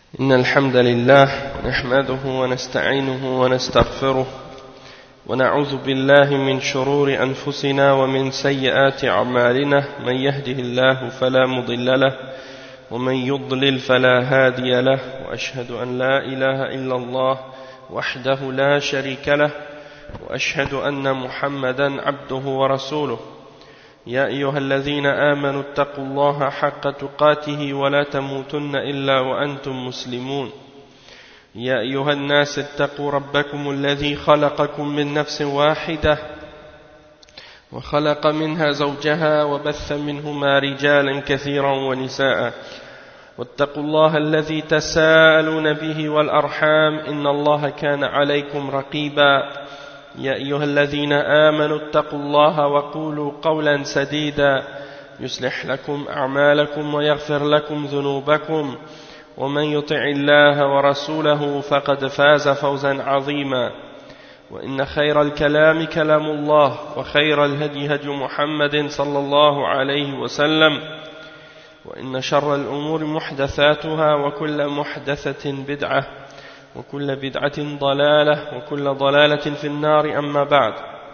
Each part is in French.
إن الحمد لله نحمده ونستعينه ونستغفره ونعوذ بالله من شرور أنفسنا ومن سيئات أعمالنا من يهده الله فلا مضل له ومن يضلل فلا هادي له وأشهد أن لا إله إلا الله وحده لا شريك له وأشهد أن محمدا عبده ورسوله يا أيها الذين آمنوا اتقوا الله حق تقاته ولا تموتن إلا وأنتم مسلمون يا أيها الناس اتقوا ربكم الذي خلقكم من نفس واحدة وخلق منها زوجها وبث منهما رجالا كثيرا ونساء واتقوا الله الذي تساءلون به والأرحام إن الله كان عليكم رقيبا يا أيها الذين آمنوا اتقوا الله وقولوا قولا سديدا يصلح لكم أعمالكم ويغفر لكم ذنوبكم ومن يطع الله ورسوله فقد فاز فوزا عظيما وإن خير الكلام كلام الله وخير الهدي هدي محمد صلى الله عليه وسلم وإن شر الأمور محدثاتها وكل محدثة بدعة وكل بدعة ضلالة وكل ضلالة في النار أما بعد.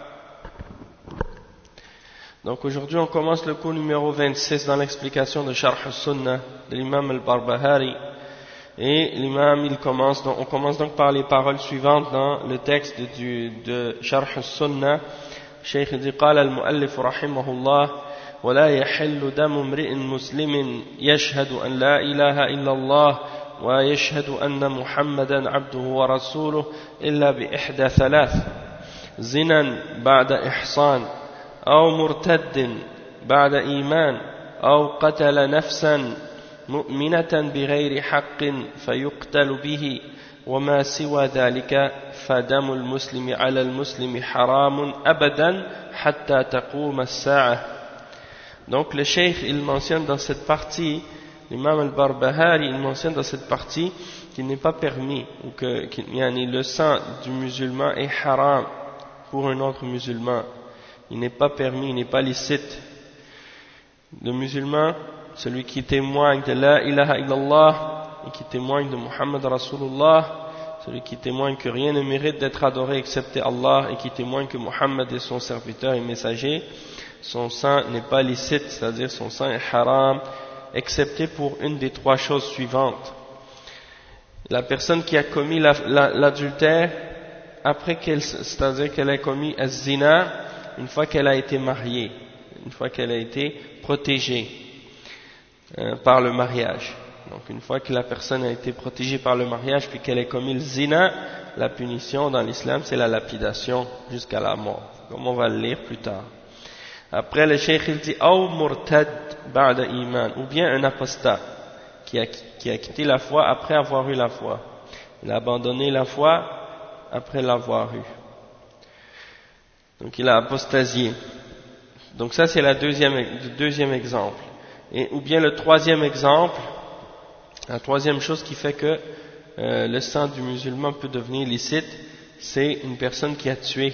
Donc aujourd'hui on commence le cours numéro 26 dans l'explication de Sharh al-Sunnah de l'imam al-Barbahari. Et l'imam on commence donc par les paroles suivantes dans le texte de Sharh al-Sunnah. Cheikh dit قال المؤلف رحمه الله ولا يحل دم امرئ مسلم يشهد أن لا إله إلا الله ويشهد أن محمدا عبده ورسوله إلا بإحدى ثلاث زنا بعد إحصان أو مرتد بعد إيمان أو قتل نفسا مؤمنة بغير حق فيقتل به وما سوى ذلك فدم المسلم على المسلم حرام أبدا حتى تقوم الساعة. Donc le cheikh il mentionne dans cette partie, l'imam al-Barbahari il mentionne dans cette partie qu'il n'est pas permis ou que le sang du musulman est haram pour un autre musulman. Il n'est pas permis, il n'est pas licite. Le musulman, celui qui témoigne de la ilaha illallah et qui témoigne de Muhammad Rasulullah, celui qui témoigne que rien ne mérite d'être adoré excepté Allah et qui témoigne que Muhammad est son serviteur et messager, son sang n'est pas licite, c'est-à-dire son sang est haram, excepté pour une des trois choses suivantes. La personne qui a commis l'adultère, après c'est-à-dire qu'elle a commis az-zina, une fois qu'elle a été mariée, une fois qu'elle a été protégée par le mariage. Donc une fois que la personne a été protégée par le mariage, puis qu'elle a commis le zina, la punition dans l'islam c'est la lapidation jusqu'à la mort, comme on va le lire plus tard. Après le cheikh il dit ou murtad ba'da iman, ou bien un apostat qui a quitté la foi après avoir eu la foi. Il a abandonné la foi après l'avoir eu. Donc il a apostasié. Donc ça c'est le deuxième exemple. Et ou bien le troisième exemple, la troisième chose qui fait que le sang du musulman peut devenir licite, c'est une personne qui a tué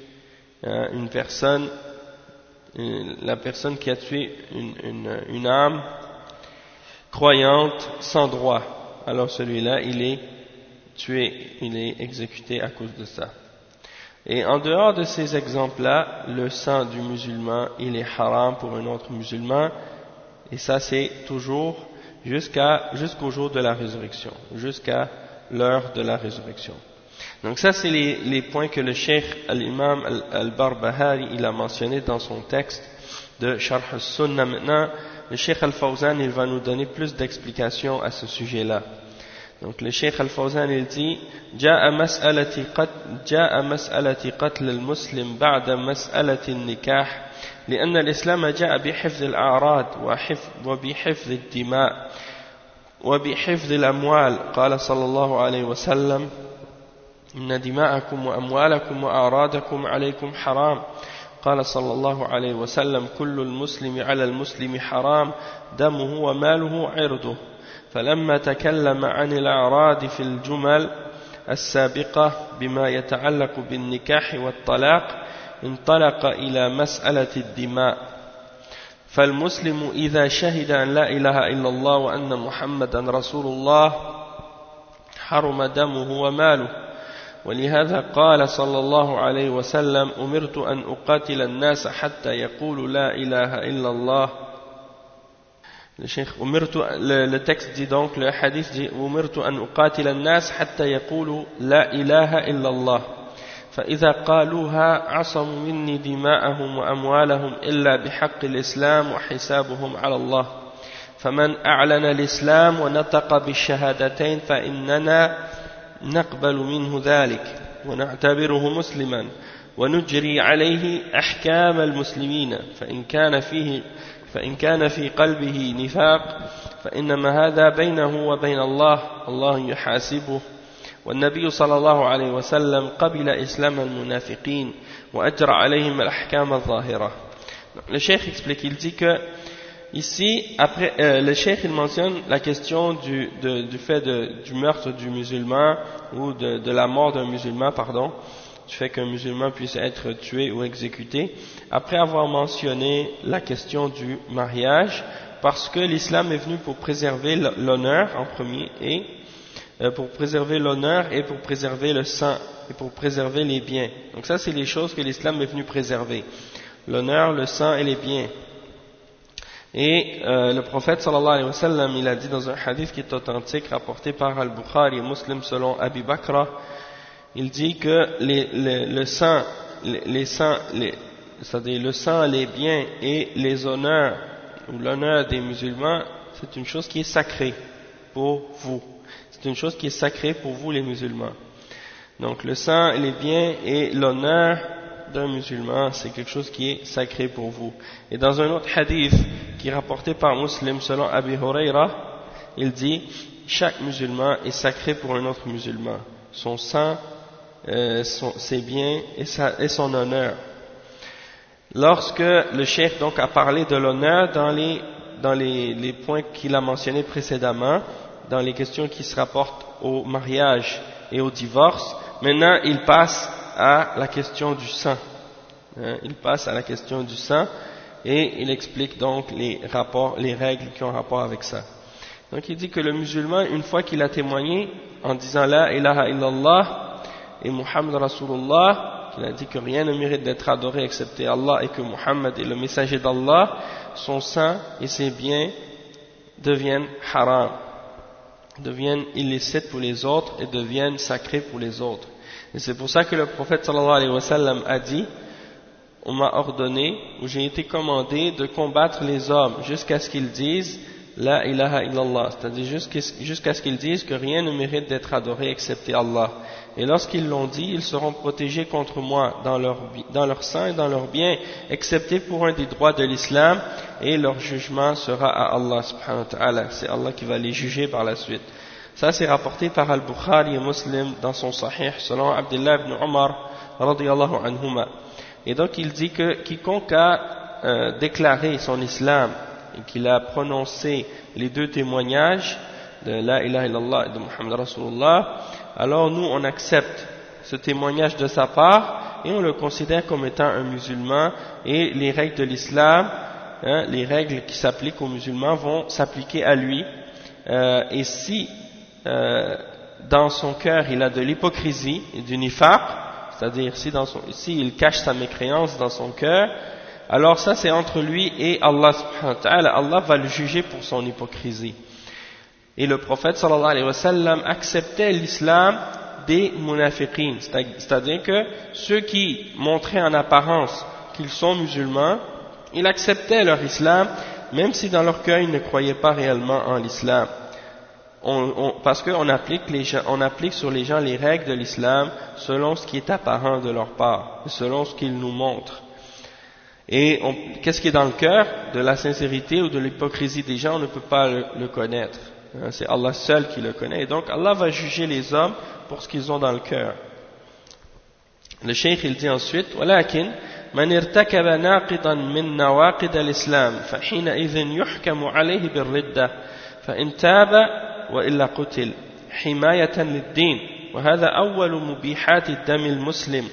la personne qui a tué une âme croyante sans droit. Alors celui-là, il est tué, il est exécuté à cause de ça. Et en dehors de ces exemples-là, le sang du musulman, il est haram pour un autre musulman, et ça c'est toujours jusqu'au jour de la résurrection, jusqu'à l'heure de la résurrection. Donc ça c'est les points que le cheikh al-imam al-Barbahari il a mentionné dans son texte de Sharh al-Sunnah. Maintenant le cheikh al-Fawzan il va nous donner plus d'explications à ce sujet-là. Donc le cheikh al-Fawzan il dit جاء مسألة قتل المسلم بعد مسألة النكاح لأن الإسلام جاء بحفظ الأعراض وبحفظ الدماء وبحفظ الأموال قال صلى الله عليه وسلم إن دماءكم وأموالكم وأعراضكم عليكم حرام قال صلى الله عليه وسلم كل المسلم على المسلم حرام دمه وماله عرضه فلما تكلم عن الأعراض في الجمل السابقة بما يتعلق بالنكاح والطلاق انطلق إلى مسألة الدماء فالمسلم إذا شهد أن لا إله إلا الله وأن محمدا رسول الله حرم دمه وماله ولهذا قال صلى الله عليه وسلم أمرت أن أقاتل الناس حتى يقولوا لا إله إلا الله. Le texte dit donc, le hadith dit أمرت أن أقاتل الناس حتى يقولوا لا إله إلا الله فإذا قالوها عصموا مني دماءهم وأموالهم إلا بحق الإسلام وحسابهم على الله فمن أعلن الإسلام ونطق بالشهادتين فإننا نقبل منه ذلك ونعتبره مسلما ونجري عليه أحكام المسلمين فإن كان في قلبه نفاق فإنما هذا بينه وبين الله يحاسبه والنبي صلى الله عليه وسلم قبل إسلام المنافقين وأجرى عليهم الأحكام الظاهرة. Le cheikh explique, il dit que ici, après, le cheikh il mentionne la question du fait du meurtre du musulman ou de la mort d'un musulman, pardon, du fait qu'un musulman puisse être tué ou exécuté, après avoir mentionné la question du mariage, parce que l'islam est venu pour préserver l'honneur en premier et pour préserver l'honneur et pour préserver le sang et pour préserver les biens. Donc ça c'est les choses que l'islam est venu préserver, l'honneur, le sang et les biens. Et le prophète sallallahu alayhi wa sallam, il a dit dans un hadith qui est authentique rapporté par Al-Bukhari et Muslim selon Abi Bakra, il dit que le sang, c'est-à-dire le sang, les biens et les honneurs ou l'honneur des musulmans, c'est une chose qui est sacrée pour vous. C'est une chose qui est sacrée pour vous les musulmans. Donc le sang, les biens et l'honneur d'un musulman, c'est quelque chose qui est sacré pour vous. Et dans un autre hadith qui est rapporté par Muslim selon Abi Huraira, il dit chaque musulman est sacré pour un autre musulman. Son sang, ses biens et son honneur. Lorsque le cheikh donc a parlé de l'honneur dans les points qu'il a mentionnés précédemment, dans les questions qui se rapportent au mariage et au divorce, maintenant il passe à la question du sang. Il passe à la question du sang et il explique donc les règles qui ont rapport avec ça. Donc il dit que le musulman, une fois qu'il a témoigné en disant la ilaha illallah et Muhammad Rasulullah, qu'il a dit que rien ne mérite d'être adoré excepté Allah et que Muhammad est le messager d'Allah, son sang et ses biens deviennent haram, deviennent illicites pour les autres et deviennent sacrés pour les autres. Et c'est pour ça que le prophète sallallahu alayhi wa sallam a dit, on m'a ordonné, ou j'ai été commandé de combattre les hommes jusqu'à ce qu'ils disent la ilaha illallah, c'est-à-dire jusqu'à ce qu'ils disent que rien ne mérite d'être adoré excepté Allah. Et lorsqu'ils l'ont dit, ils seront protégés contre moi dans leur sang et dans leurs biens, excepté pour un des droits de l'islam, et leur jugement sera à Allah subhanahu wa ta'ala. C'est Allah qui va les juger par la suite. Ça c'est rapporté par Al-Bukhari et Muslim dans son Sahih selon Abdullah ibn Umar radiyallahu anhuma. Et donc il dit que quiconque a déclaré son islam et qu'il a prononcé les deux témoignages de la ilaha illallah et de Muhammad Rasulullah, alors nous on accepte ce témoignage de sa part et on le considère comme étant un musulman, et les règles de l'islam, les règles qui s'appliquent aux musulmans vont s'appliquer à lui, et si dans son cœur il a de l'hypocrisie et du nifaq, c'est-à-dire si il cache sa mécréance dans son cœur, alors ça c'est entre lui et Allah subhanahu wa ta'ala. Allah va le juger pour son hypocrisie. Et le prophète sallallahu alayhi wa sallam acceptait l'islam des munafiqin, c'est-à-dire que ceux qui montraient en apparence qu'ils sont musulmans, ils acceptaient leur islam, même si dans leur cœur ils ne croyaient pas réellement en l'islam. Parce qu'on applique sur les gens les règles de l'islam selon ce qui est apparent de leur part, selon ce qu'ils nous montrent. Et qu'est-ce qui est dans le cœur? De la sincérité ou de l'hypocrisie des gens, on ne peut pas le connaître. C'est Allah seul qui le connaît. Et donc Allah va juger les hommes pour ce qu'ils ont dans le cœur. Le cheikh il dit ensuite, ولكن من ارتكب ناقضا من نواقض الإسلام فحينئذ يحكم عليه بالردة فإن تاب وإلا قتل حماية للدين وهذا أول مبيحات الدم المسلم.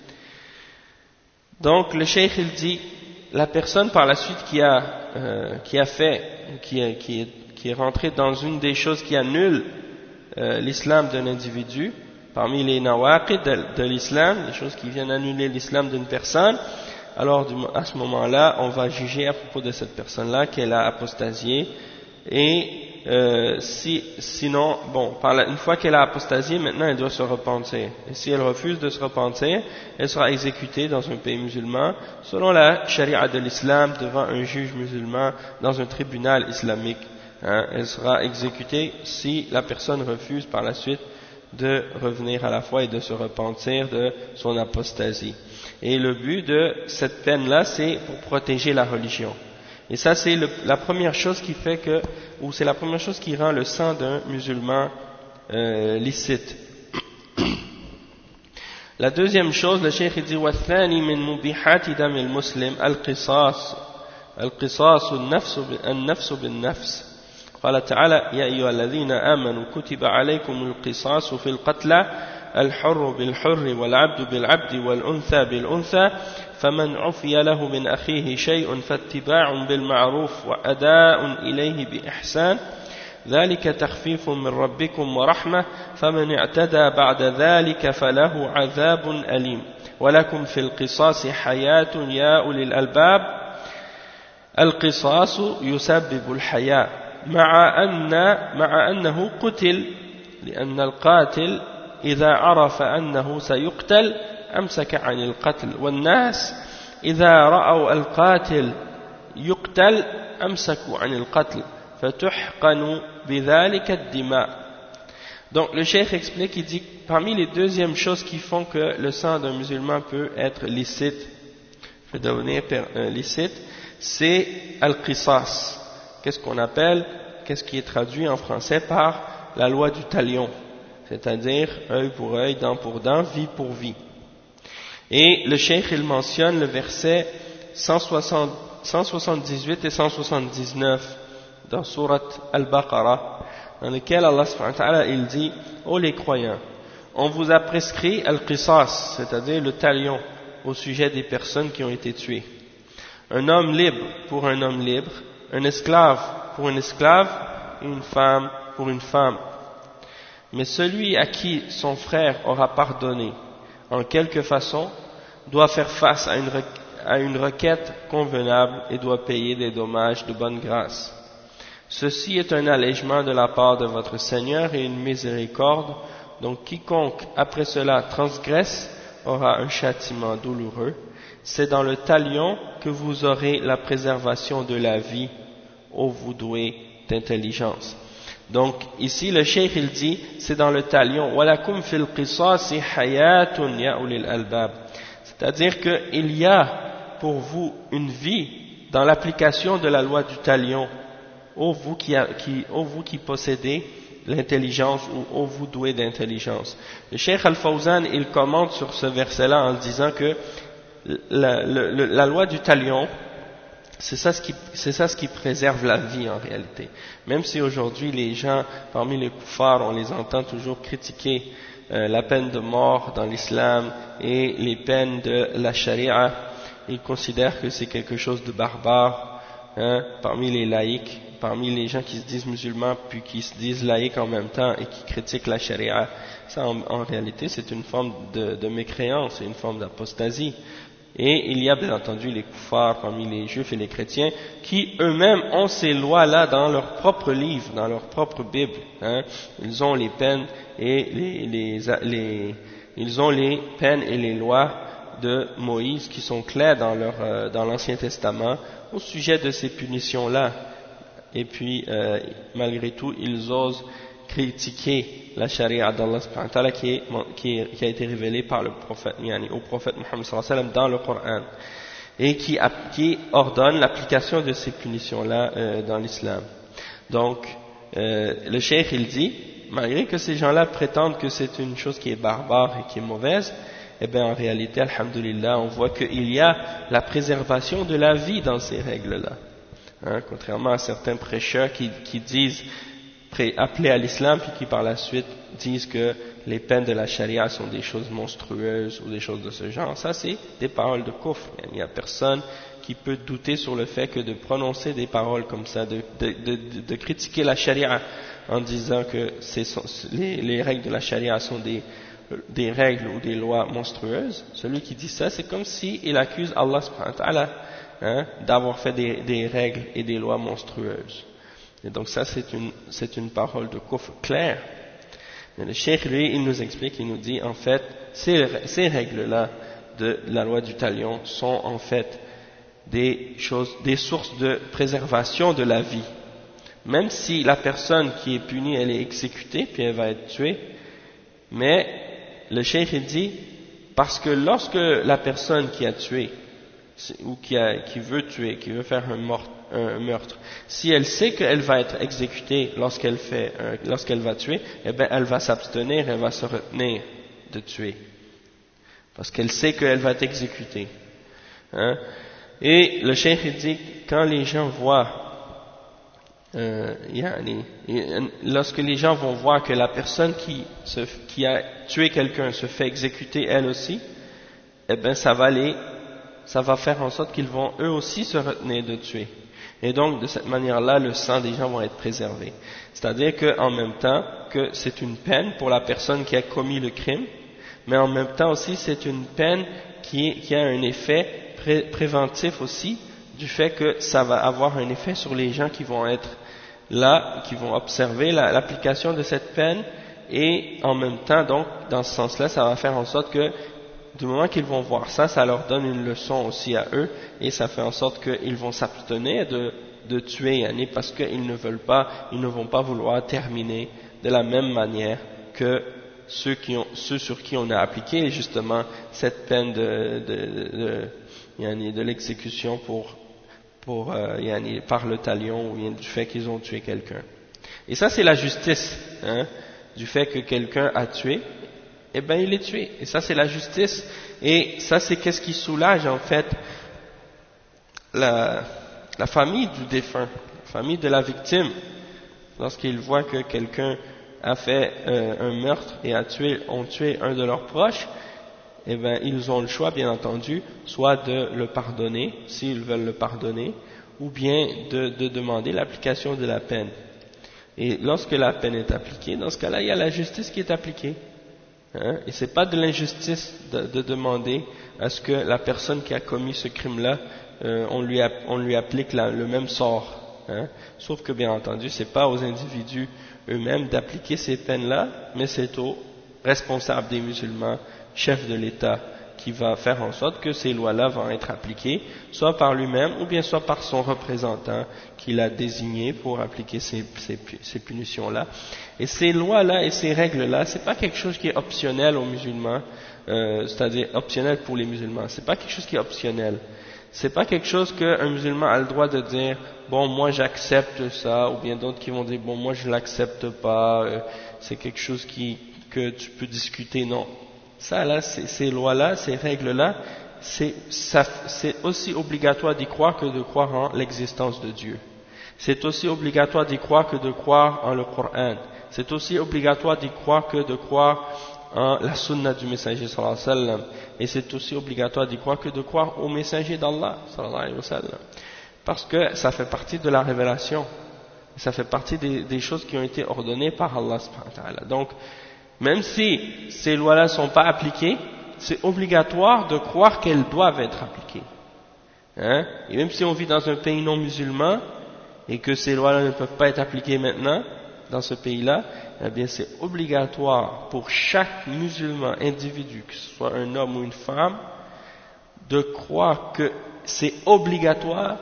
Donc le cheikh il dit, la personne par la suite qui est rentrée dans une des choses qui annule l'islam d'un individu, parmi les nawaqid de l'islam, les choses qui viennent annuler l'islam d'une personne, alors à ce moment-là, on va juger à propos de cette personne-là qu'elle a apostasié, et sinon, bon, une fois qu'elle a apostasié, maintenant elle doit se repentir. Et si elle refuse de se repentir, elle sera exécutée dans un pays musulman, selon la charia de l'islam, devant un juge musulman, dans un tribunal islamique. Elle sera exécutée si la personne refuse par la suite de revenir à la foi et de se repentir de son apostasie. Et le but de cette peine-là, c'est pour protéger la religion. Et ça, c'est la première chose qui fait que, ou c'est la première chose qui rend le sang d'un musulman licite. La deuxième chose, le cheikh dit وَالثَّانِي مِنْ مُبِيحَاتِ دَمِ الْمُسْلِمِ القصاص النفس بالنفس. قال تعالى يا أيها الذين آمنوا كتب عليكم القصاص في القتلى الحر بالحر والعبد بالعبد والأنثى بالأنثى فمن عفي له من أخيه شيء فاتباع بالمعروف وأداء إليه بإحسان ذلك تخفيف من ربكم ورحمة فمن اعتدى بعد ذلك فله عذاب أليم ولكم في القصاص حياة يا أولي الألباب. القصاص يسبب الحياة مع أنه قتل لأن القاتل إذا عرف أنه سيقتل أمسك عن القتل والناس إذا رأوا القاتل يقتل أمسكوا عن القتل فتحقن بذلك الدماء. Donc le cheikh explique, il dit parmi les deuxièmes choses qui font que le sang d'un musulman peut être licite, peut devenir licite, c'est al-qisas. Qu'est-ce qui est traduit en français par la loi du talion, c'est-à-dire œil pour œil, dent pour dent, vie pour vie. Et le cheikh il mentionne le verset 178 et 179 dans Surat Al-Baqarah, dans lequel Allah subhanahu wa ta'ala il dit ô les croyants, on vous a prescrit al-qisas, c'est-à-dire le talion au sujet des personnes qui ont été tuées. Un homme libre pour un homme libre, un esclave pour un esclave et une femme pour une femme. Mais celui à qui son frère aura pardonné en quelque façon doit faire face à une requête convenable et doit payer des dommages de bonne grâce. Ceci est un allègement de la part de votre Seigneur et une miséricorde, donc quiconque après cela transgresse aura un châtiment douloureux. C'est dans le talion que vous aurez la préservation de la vie, ô vous doués d'intelligence. Donc ici le cheikh il dit c'est dans le talion walakum fil qisasi hayatun ya ulil albab, c'est-à-dire que il y a pour vous une vie dans l'application de la loi du talion, ô vous qui possédez l'intelligence ou ô vous doués d'intelligence. Le cheikh Al-Fawzan il commente sur ce verset là en disant que la loi du talion, c'est ça ce qui préserve la vie en réalité. Même si aujourd'hui les gens parmi les kuffars on les entend toujours critiquer la peine de mort dans l'islam et les peines de la charia, ils considèrent que c'est quelque chose de barbare parmi les laïcs, parmi les gens qui se disent musulmans puis qui se disent laïcs en même temps et qui critiquent la charia. Ça en réalité c'est une forme de mécréance, c'est une forme d'apostasie. Et il y a bien entendu les kuffars parmi les juifs et les chrétiens qui eux-mêmes ont ces lois-là dans leur propre livre, dans leur propre Bible. Ils ont les peines et ils ont les peines et les lois de Moïse qui sont claires dans l'Ancien Testament au sujet de ces punitions-là. Et puis malgré tout ils osent critiquer la charia d'Allah subhanahu wa ta'ala qui a été révélée par le prophète, au prophète Muhammad sallallahu alayhi wa sallam dans le Coran, et qui ordonne l'application de ces punitions-là dans l'islam. Donc le cheikh il dit, malgré que ces gens-là prétendent que c'est une chose qui est barbare et qui est mauvaise, eh bien en réalité, alhamdulillah, on voit qu'il y a la préservation de la vie dans ces règles-là. Contrairement à certains prêcheurs qui disent appelés à l'islam puis qui par la suite disent que les peines de la charia sont des choses monstrueuses ou des choses de ce genre. Ça c'est des paroles de kufr. Il n'y a personne qui peut douter sur le fait que de prononcer des paroles comme ça, de critiquer la charia en disant que les règles de la charia sont des règles ou des lois monstrueuses, celui qui dit ça, c'est comme s'il accuse Allah subhanahu wa ta'ala d'avoir fait des règles et des lois monstrueuses. Et donc ça, c'est une parole de kufr claire. Mais le cheikh, lui, il nous explique, il nous dit, en fait, ces règles-là de la loi du talion sont en fait des sources de préservation de la vie. Même si la personne qui est punie, elle est exécutée, puis elle va être tuée, mais le cheikh il dit, parce que lorsque la personne qui a tué, ou qui veut tuer, qui veut faire un meurtre, si elle sait qu'elle va être exécutée lorsqu'elle va tuer, eh bien elle va s'abstenir, elle va se retenir de tuer. Parce qu'elle sait qu'elle va être exécutée. Et le cheikh il dit, quand les gens voient, lorsque les gens vont voir que la personne qui a tué quelqu'un se fait exécuter elle aussi, eh bien ça va faire en sorte qu'ils vont eux aussi se retenir de tuer. Et donc de cette manière-là, le sang des gens va être préservé. C'est-à-dire qu'en même temps que c'est une peine pour la personne qui a commis le crime, mais en même temps aussi c'est une peine qui a un effet préventif aussi, du fait que ça va avoir un effet sur les gens qui vont être là, qui vont observer l'application de cette peine, et en même temps, donc, dans ce sens-là, ça va faire en sorte que, du moment qu'ils vont voir ça, ça leur donne une leçon aussi à eux, et ça fait en sorte qu'ils vont s'abstenir de tuer, parce qu'ils ne vont pas vouloir terminer de la même manière que ceux sur qui on a appliqué justement cette peine de l'exécution par le talion, ou du fait qu'ils ont tué quelqu'un. Et ça, c'est la justice, du fait que quelqu'un a tué, eh bien il est tué. Et ça, c'est la justice. Et ça, c'est qu'est-ce qui soulage en fait la famille du défunt, la famille de la victime, lorsqu'ils voient que quelqu'un a fait un meurtre et ont tué un de leurs proches. Eh bien, ils ont le choix, bien entendu, soit de le pardonner, s'ils veulent le pardonner, ou bien de demander l'application de la peine. Et lorsque la peine est appliquée, dans ce cas-là, il y a la justice qui est appliquée. Et c'est pas de l'injustice de demander à ce que la personne qui a commis ce crime-là, on lui applique le même sort. Sauf que, bien entendu, c'est pas aux individus eux-mêmes d'appliquer ces peines-là, mais c'est aux responsables des musulmans, chef de l'État, qui va faire en sorte que ces lois-là vont être appliquées, soit par lui-même ou bien soit par son représentant qu'il a désigné pour appliquer ces punitions-là. Et ces lois-là et ces règles-là, c'est pas quelque chose qui est optionnel aux musulmans, c'est-à-dire optionnel pour les musulmans. C'est pas quelque chose qui est optionnel. C'est pas quelque chose qu'un musulman a le droit de dire, bon, moi j'accepte ça, ou bien d'autres qui vont dire, bon, moi je l'accepte pas, c'est quelque chose que tu peux discuter. Non. Ça là, ces lois-là, ces règles-là, c'est aussi obligatoire d'y croire que de croire en l'existence de Dieu. C'est aussi obligatoire d'y croire que de croire en le Coran. C'est aussi obligatoire d'y croire que de croire en la sunna du messager sallallahu alayhi wa sallam. Et c'est aussi obligatoire d'y croire que de croire au messager d'Allah sallallahu alayhi wa sallam. Parce que ça fait partie de la révélation. Ça fait partie des choses qui ont été ordonnées par Allah subhanahu wa ta'ala. Donc, même si ces lois-là ne sont pas appliquées, c'est obligatoire de croire qu'elles doivent être appliquées. Et même si on vit dans un pays non musulman et que ces lois-là ne peuvent pas être appliquées maintenant dans ce pays-là, eh bien c'est obligatoire pour chaque musulman individu, que ce soit un homme ou une femme, de croire que c'est obligatoire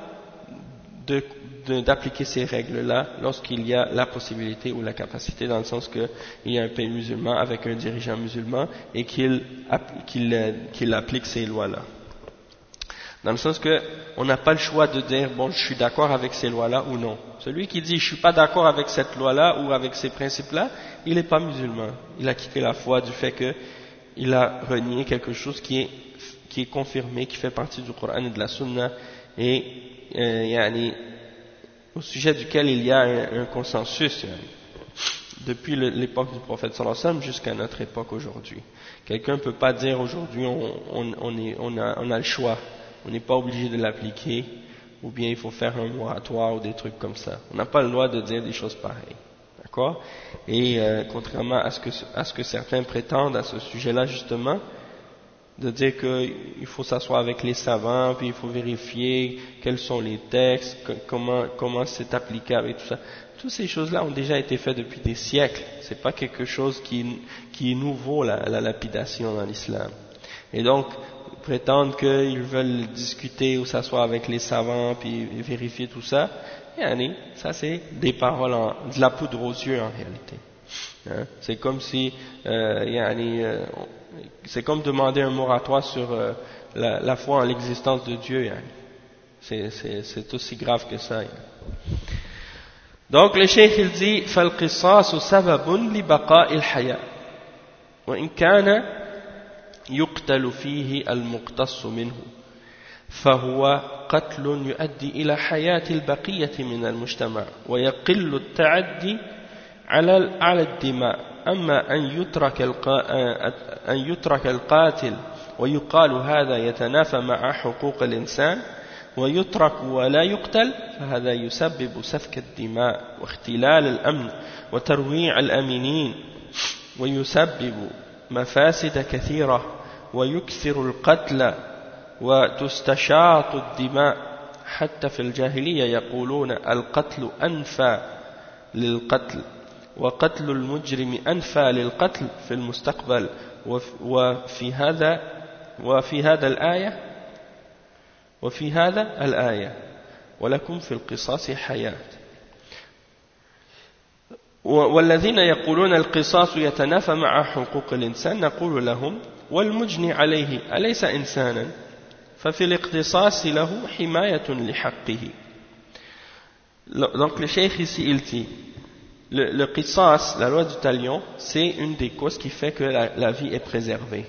d'appliquer ces règles-là lorsqu'il y a la possibilité ou la capacité, dans le sens qu'il y a un pays musulman avec un dirigeant musulman et qu'il applique ces lois-là. Dans le sens qu'on n'a pas le choix de dire, bon, je suis d'accord avec ces lois-là ou non. Celui qui dit, je suis pas d'accord avec cette loi-là ou avec ces principes-là, il n'est pas musulman. Il a quitté la foi du fait qu'il a renié quelque chose qui est confirmé, qui fait partie du Coran et de la Sunna, et au sujet duquel il y a un consensus depuis l'époque du prophète sallallahu alayhi wa sallam jusqu'à notre époque aujourd'hui. Quelqu'un ne peut pas dire aujourd'hui on a le choix on n'est pas obligé de l'appliquer, ou bien il faut faire un moratoire ou des trucs comme ça. On n'a pas le droit de dire des choses pareilles. D'accord? Et contrairement à ce que certains prétendent à ce sujet-là, justement, de dire qu'il faut s'asseoir avec les savants, puis il faut vérifier quels sont les textes, comment c'est applicable et tout ça. Toutes ces choses-là ont déjà été faites depuis des siècles. C'est pas quelque chose qui est nouveau, la lapidation dans l'islam. Et donc, prétendre qu'ils veulent discuter ou s'asseoir avec les savants, puis vérifier tout ça, ça c'est des paroles, de la poudre aux yeux en réalité. Hein? C'est comme si, c'est comme demander un moratoire sur la foi en l'existence de Dieu. C'est aussi grave que ça. Donc le cheikh il dit فالقصاص سبب لبقاء الحياة وإن كان يقتل فيه المقتص منه فهو قتل يؤدي إلى حياة البقية من المجتمع ويقل التعدي على الدماء أما أن يترك القاتل ويقال هذا يتنافى مع حقوق الإنسان ويترك ولا يقتل فهذا يسبب سفك الدماء واختلال الأمن وترويع الأمينين ويسبب مفاسد كثيرة ويكثر القتل وتستشاط الدماء حتى في الجاهلية يقولون القتل أنفى للقتل وقتل المجرم أنفى للقتل في المستقبل وفي هذا الآية ولكم في القصاص حياة والذين يقولون القصاص يتنافى مع حقوق الإنسان نقول لهم والمجني عليه أليس إنسانا ففي الاقتصاص له حماية لحقه. Donc le cheikh ici il dit le qisas, la loi du talion, c'est une des causes qui fait que la vie est préservée.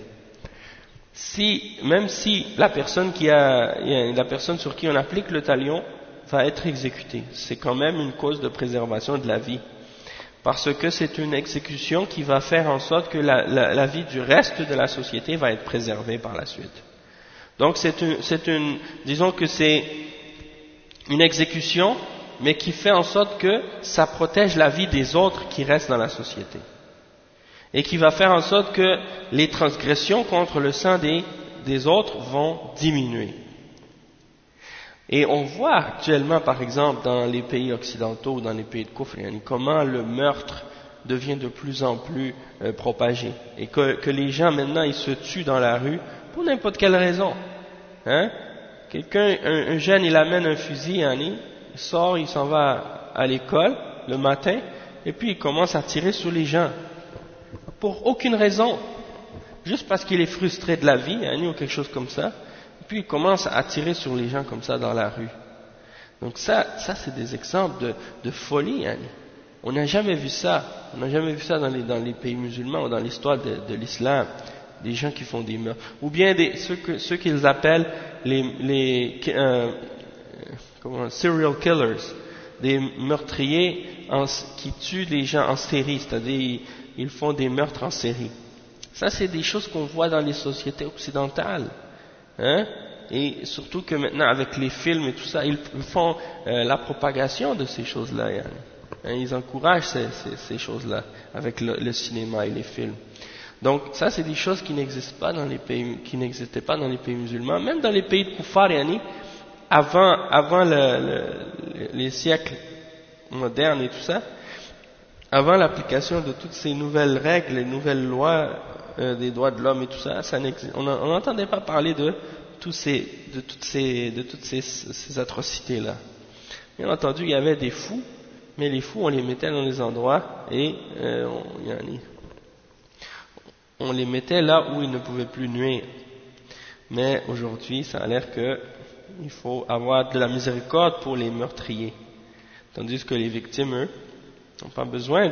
Même si la personne sur qui on applique le talion va être exécutée, c'est quand même une cause de préservation de la vie. Parce que c'est une exécution qui va faire en sorte que la vie du reste de la société va être préservée par la suite. Donc disons que c'est une exécution, mais qui fait en sorte que ça protège la vie des autres qui restent dans la société. Et qui va faire en sorte que les transgressions contre le sang des autres vont diminuer. Et on voit actuellement, par exemple, dans les pays occidentaux, dans les pays de Kufr, comment le meurtre devient de plus en plus propagé. Et que les gens, maintenant, ils se tuent dans la rue pour n'importe quelle raison. Hein? Un jeune, il amène un fusil, il sort, il s'en va à l'école le matin, et puis il commence à tirer sur les gens. Pour aucune raison. Juste parce qu'il est frustré de la vie, ou quelque chose comme ça. Puis il commence à tirer sur les gens comme ça dans la rue. Donc ça c'est des exemples de folie. On n'a jamais vu ça. On n'a jamais vu ça dans les pays musulmans ou dans l'histoire de l'islam. Des gens qui font des meurtres. Ou bien ceux qu'ils appellent les serial killers. Des meurtriers qui tuent les gens en série. C'est-à-dire ils font des meurtres en série. Ça c'est des choses qu'on voit dans les sociétés occidentales. Hein? Et surtout que maintenant avec les films et tout ça, ils font la propagation de ces choses-là. Ils encouragent ces choses-là avec le cinéma et les films. Donc ça c'est des choses qui n'existent pas dans les pays, qui n'existaient pas dans les pays musulmans, même dans les pays de Koufar, avant les siècles modernes et tout ça, avant l'application de toutes ces nouvelles règles, les nouvelles lois des droits de l'homme et tout ça, on n'entendait pas parler de toutes ces atrocités-là. Bien entendu, il y avait des fous, mais les fous, on les mettait dans les endroits et on les mettait là où ils ne pouvaient plus nuire. Mais aujourd'hui, ça a l'air qu'il faut avoir de la miséricorde pour les meurtriers, tandis que les victimes, eux, on n'a pas besoin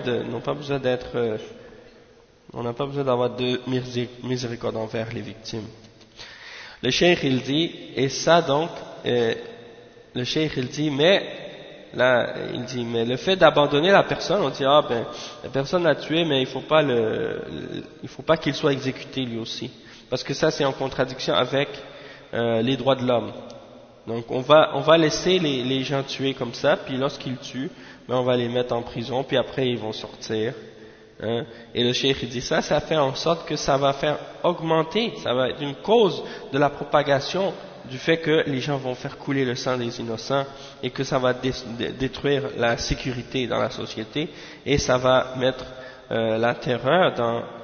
d'avoir de miséricorde envers les victimes. Le cheikh il dit, et ça donc, le cheikh il dit, mais le fait d'abandonner la personne, on dit, la personne l'a tué, mais il faut pas qu'il soit exécuté lui aussi. Parce que ça c'est en contradiction avec les droits de l'homme. Donc on va laisser les gens tuer comme ça, puis lorsqu'ils tuent, ben on va les mettre en prison, puis après ils vont sortir. Hein. Et le cheikh dit ça fait en sorte que ça va faire augmenter, ça va être une cause de la propagation du fait que les gens vont faire couler le sang des innocents et que ça va détruire la sécurité dans la société et ça va mettre la terreur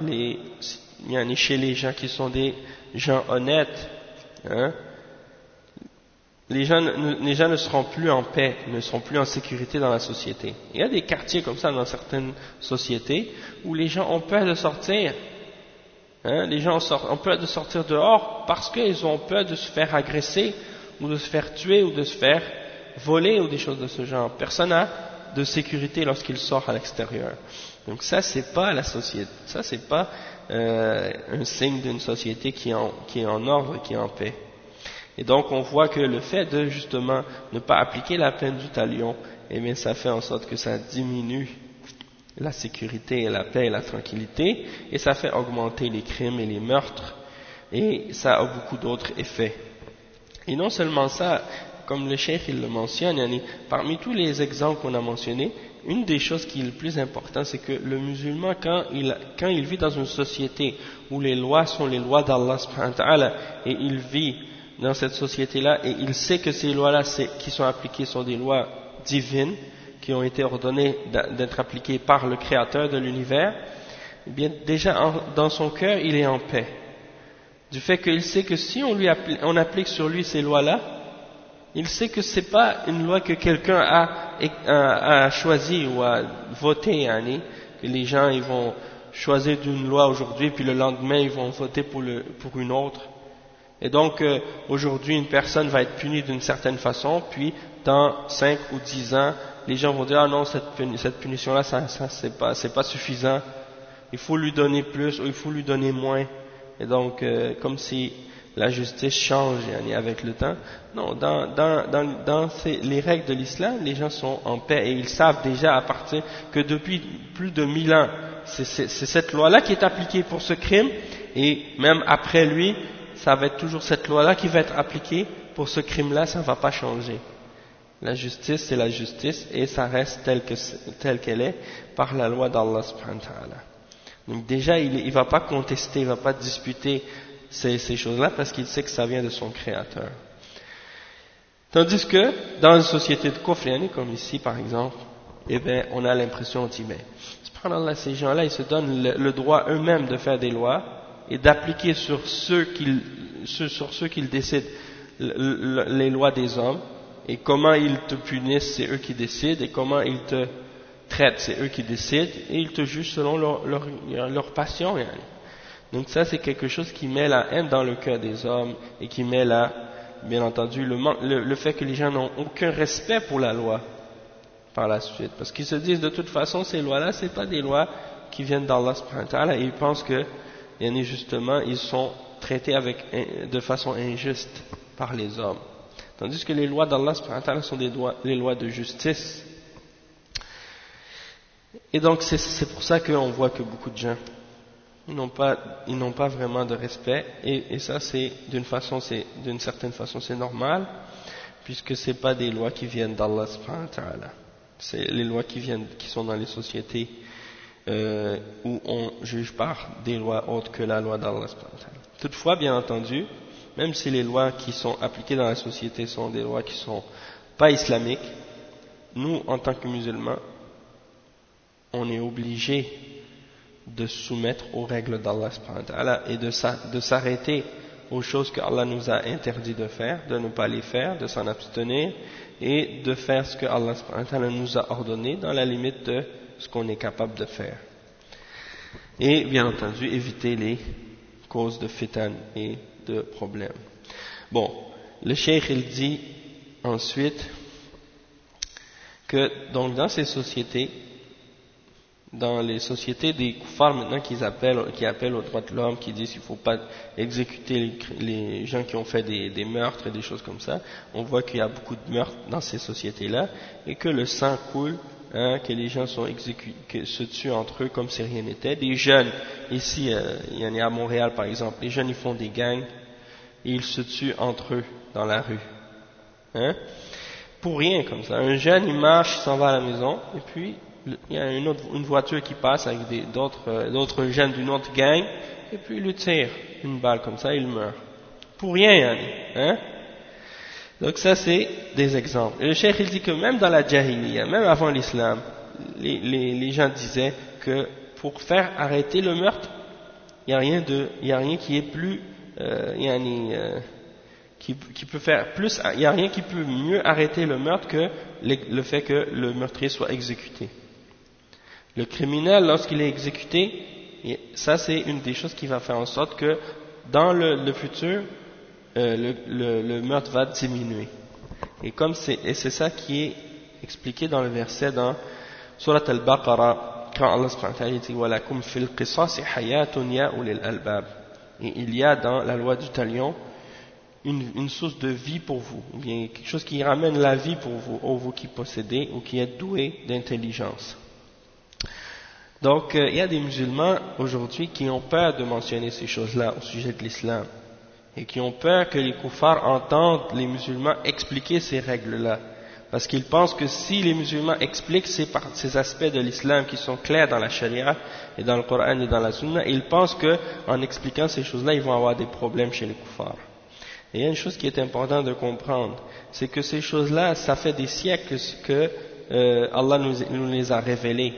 chez les gens qui sont des gens honnêtes. Hein. Les gens ne seront plus en paix, ne seront plus en sécurité dans la société. Il y a des quartiers comme ça dans certaines sociétés où les gens ont peur de sortir. Hein, les gens ont peur de sortir dehors parce qu'ils ont peur de se faire agresser ou de se faire tuer ou de se faire voler ou des choses de ce genre. Personne n'a de sécurité lorsqu'il sort à l'extérieur. Donc ça, c'est pas la société. Ça, c'est pas un signe d'une société qui est en ordre, qui est en paix. Et donc on voit que le fait de justement ne pas appliquer la peine du talion, eh bien ça fait en sorte que ça diminue la sécurité et la paix et la tranquillité, et ça fait augmenter les crimes et les meurtres, et ça a beaucoup d'autres effets. Et non seulement ça, comme le cheikh il le mentionne, parmi tous les exemples qu'on a mentionnés, une des choses qui est le plus important, c'est que le musulman, quand il vit dans une société où les lois sont les lois d'Allah subhanahu wa ta'ala, et il vit dans cette société-là, et il sait que ces lois-là qui sont appliquées sont des lois divines, qui ont été ordonnées d'être appliquées par le Créateur de l'univers, eh bien déjà dans son cœur, il est en paix. Du fait qu'il sait que si on applique sur lui ces lois-là, il sait que c'est pas une loi que quelqu'un a choisie ou a votée, que les gens ils vont choisir d'une loi aujourd'hui, puis le lendemain ils vont voter pour une autre. Et donc, aujourd'hui, une personne va être punie d'une certaine façon, puis dans 5 ou 10 ans, les gens vont dire « Ah non, cette punition-là, ça c'est pas suffisant. Il faut lui donner plus ou il faut lui donner moins. » Et donc, comme si la justice change avec le temps. Non, dans les règles de l'islam, les gens sont en paix et ils savent déjà à partir que depuis plus de 1000 ans, c'est cette loi-là qui est appliquée pour ce crime, et même après lui, ça va être toujours cette loi-là qui va être appliquée pour ce crime-là, ça ne va pas changer. La justice, c'est la justice, et ça reste telle qu'elle est par la loi d'Allah subhanahu wa ta'ala. Donc déjà, il ne va pas contester, il ne va pas disputer ces choses-là, parce qu'il sait que ça vient de son Créateur. Tandis que, dans une société de kufr, comme ici par exemple, eh bien, on a l'impression, on dit, mais, subhanallah, ces gens-là, ils se donnent le droit eux-mêmes de faire des lois, et d'appliquer sur ceux qu'ils décident les lois des hommes, et comment ils te punissent, c'est eux qui décident, et comment ils te traitent, c'est eux qui décident, et ils te jugent selon leur passion. Donc ça, c'est quelque chose qui met la haine dans le cœur des hommes, et qui met bien entendu, le fait que les gens n'ont aucun respect pour la loi par la suite, parce qu'ils se disent de toute façon, ces lois-là, c'est pas des lois qui viennent d'Allah subhanahu wa ta'ala, et ils pensent que justement, ils sont traités de façon injuste par les hommes. Tandis que les lois d'Allah subhanahu wa ta'ala sont les lois de justice. Et donc, c'est pour ça qu'on voit que beaucoup de gens, ils n'ont pas vraiment de respect. Et ça, d'une certaine façon, c'est normal, puisque c'est pas des lois qui viennent d'Allah subhanahu wa ta'ala. C'est les lois qui sont dans les sociétés où on juge par des lois autres que la loi d'Allah. Toutefois, bien entendu, même si les lois qui sont appliquées dans la société sont des lois qui ne sont pas islamiques, nous, en tant que musulmans, on est obligés de soumettre aux règles d'Allah et de s'arrêter aux choses que Allah nous a interdit de faire, de ne pas les faire, de s'en abstenir et de faire ce que Allah nous a ordonné dans la limite de ce qu'on est capable de faire. Et bien entendu, éviter les causes de fitan et de problèmes. Bon, le cheikh il dit ensuite que donc dans ces sociétés, dans les sociétés des koufars maintenant qui appellent aux droits de l'homme, qui disent qu'il ne faut pas exécuter les gens qui ont fait des meurtres et des choses comme ça, on voit qu'il y a beaucoup de meurtres dans ces sociétés-là et que le sang coule, que les gens se tuent entre eux comme si rien n'était. Des jeunes, ici, il y en a à Montréal par exemple, les jeunes ils font des gangs, et ils se tuent entre eux dans la rue. Hein? Pour rien comme ça. Un jeune, il marche, il s'en va à la maison, et puis il y a une voiture qui passe avec d'autres jeunes d'une autre gang, et puis il lui tire une balle comme ça, il meurt. Pour rien, yani, hein? Donc ça, c'est des exemples. Et le cheikh, il dit que même dans la jahiliya, même avant l'islam, les gens disaient que pour faire arrêter le meurtre, il n'y a rien qui est plus, qui peut faire plus, il n'y a rien qui peut mieux arrêter le meurtre que le fait que le meurtrier soit exécuté. Le criminel, lorsqu'il est exécuté, ça c'est une des choses qui va faire en sorte que dans le futur, le meurtre va diminuer. Et c'est ça qui est expliqué dans le verset dans Surat Al-Baqarah, quand Allah subhanahu wa ta'ala dit وَلَكُمْ فِي الْقِصَاصِ حَيَاةٌ يَا أُولِي الْأَلْبَابِ. Et il y a dans la loi du talion une source de vie pour vous, ou bien quelque chose qui ramène la vie pour vous, vous qui possédez ou qui êtes doués d'intelligence. Donc il y a des musulmans aujourd'hui qui ont peur de mentionner ces choses-là au sujet de l'islam, et qui ont peur que les koufars entendent les musulmans expliquer ces règles-là, parce qu'ils pensent que si les musulmans expliquent ces aspects de l'islam qui sont clairs dans la charia et dans le Coran et dans la sunna, ils pensent qu'en expliquant ces choses-là, ils vont avoir des problèmes chez les koufars. Et il y a une chose qui est importante de comprendre, c'est que ces choses-là, ça fait des siècles que Allah nous les a révélées.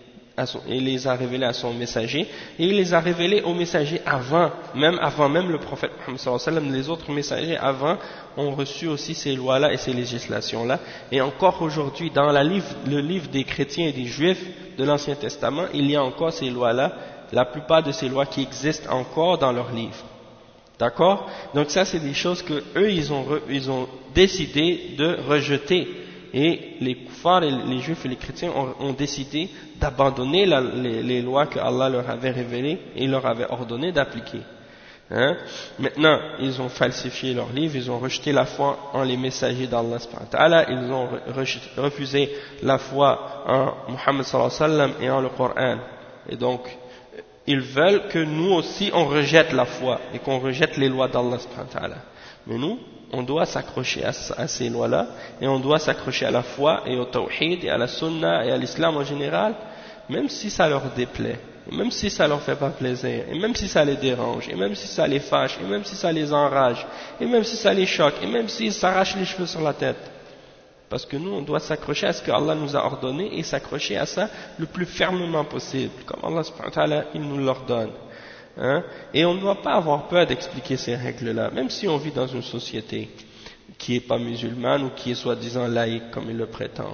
Il les a révélés à son messager, et il les a révélés aux messagers avant même le prophète Muhammad sallallahu alayhi wa sallam. Les autres messagers avant ont reçu aussi ces lois-là et ces législations-là, et encore aujourd'hui dans le livre des chrétiens et des juifs de l'Ancien Testament, il y a encore ces lois-là, la plupart de ces lois qui existent encore dans leurs livres. D'accord? Donc ça, c'est des choses que eux ils ont décidé de rejeter. Et les koufars, les juifs et les chrétiens ont décidé d'abandonner les lois que Allah leur avait révélées et leur avait ordonné d'appliquer. Hein? Maintenant, ils ont falsifié leurs livres, ils ont rejeté la foi en les messagers d'Allah subhanahu wa ta'ala, ils ont refusé la foi en Muhammad sallallahu alayhi wa sallam et en le Coran. Et donc, ils veulent que nous aussi on rejette la foi et qu'on rejette les lois d'Allah subhanahu wa ta'ala. Mais nous, on doit s'accrocher à ces lois-là, et on doit s'accrocher à la foi et au tawhid et à la sunna et à l'islam en général, même si ça leur déplaît, et même si ça leur fait pas plaisir, et même si ça les dérange, et même si ça les fâche, et même si ça les enrage, et même si ça les choque, et même s'ils s'arrachent les cheveux sur la tête. Parce que nous, on doit s'accrocher à ce que Allah nous a ordonné et s'accrocher à ça le plus fermement possible, comme Allah subhanahu wa ta'ala, il nous l'ordonne. Hein? Et on ne doit pas avoir peur d'expliquer ces règles-là, même si on vit dans une société qui n'est pas musulmane ou qui est soi-disant laïque comme ils le prétendent.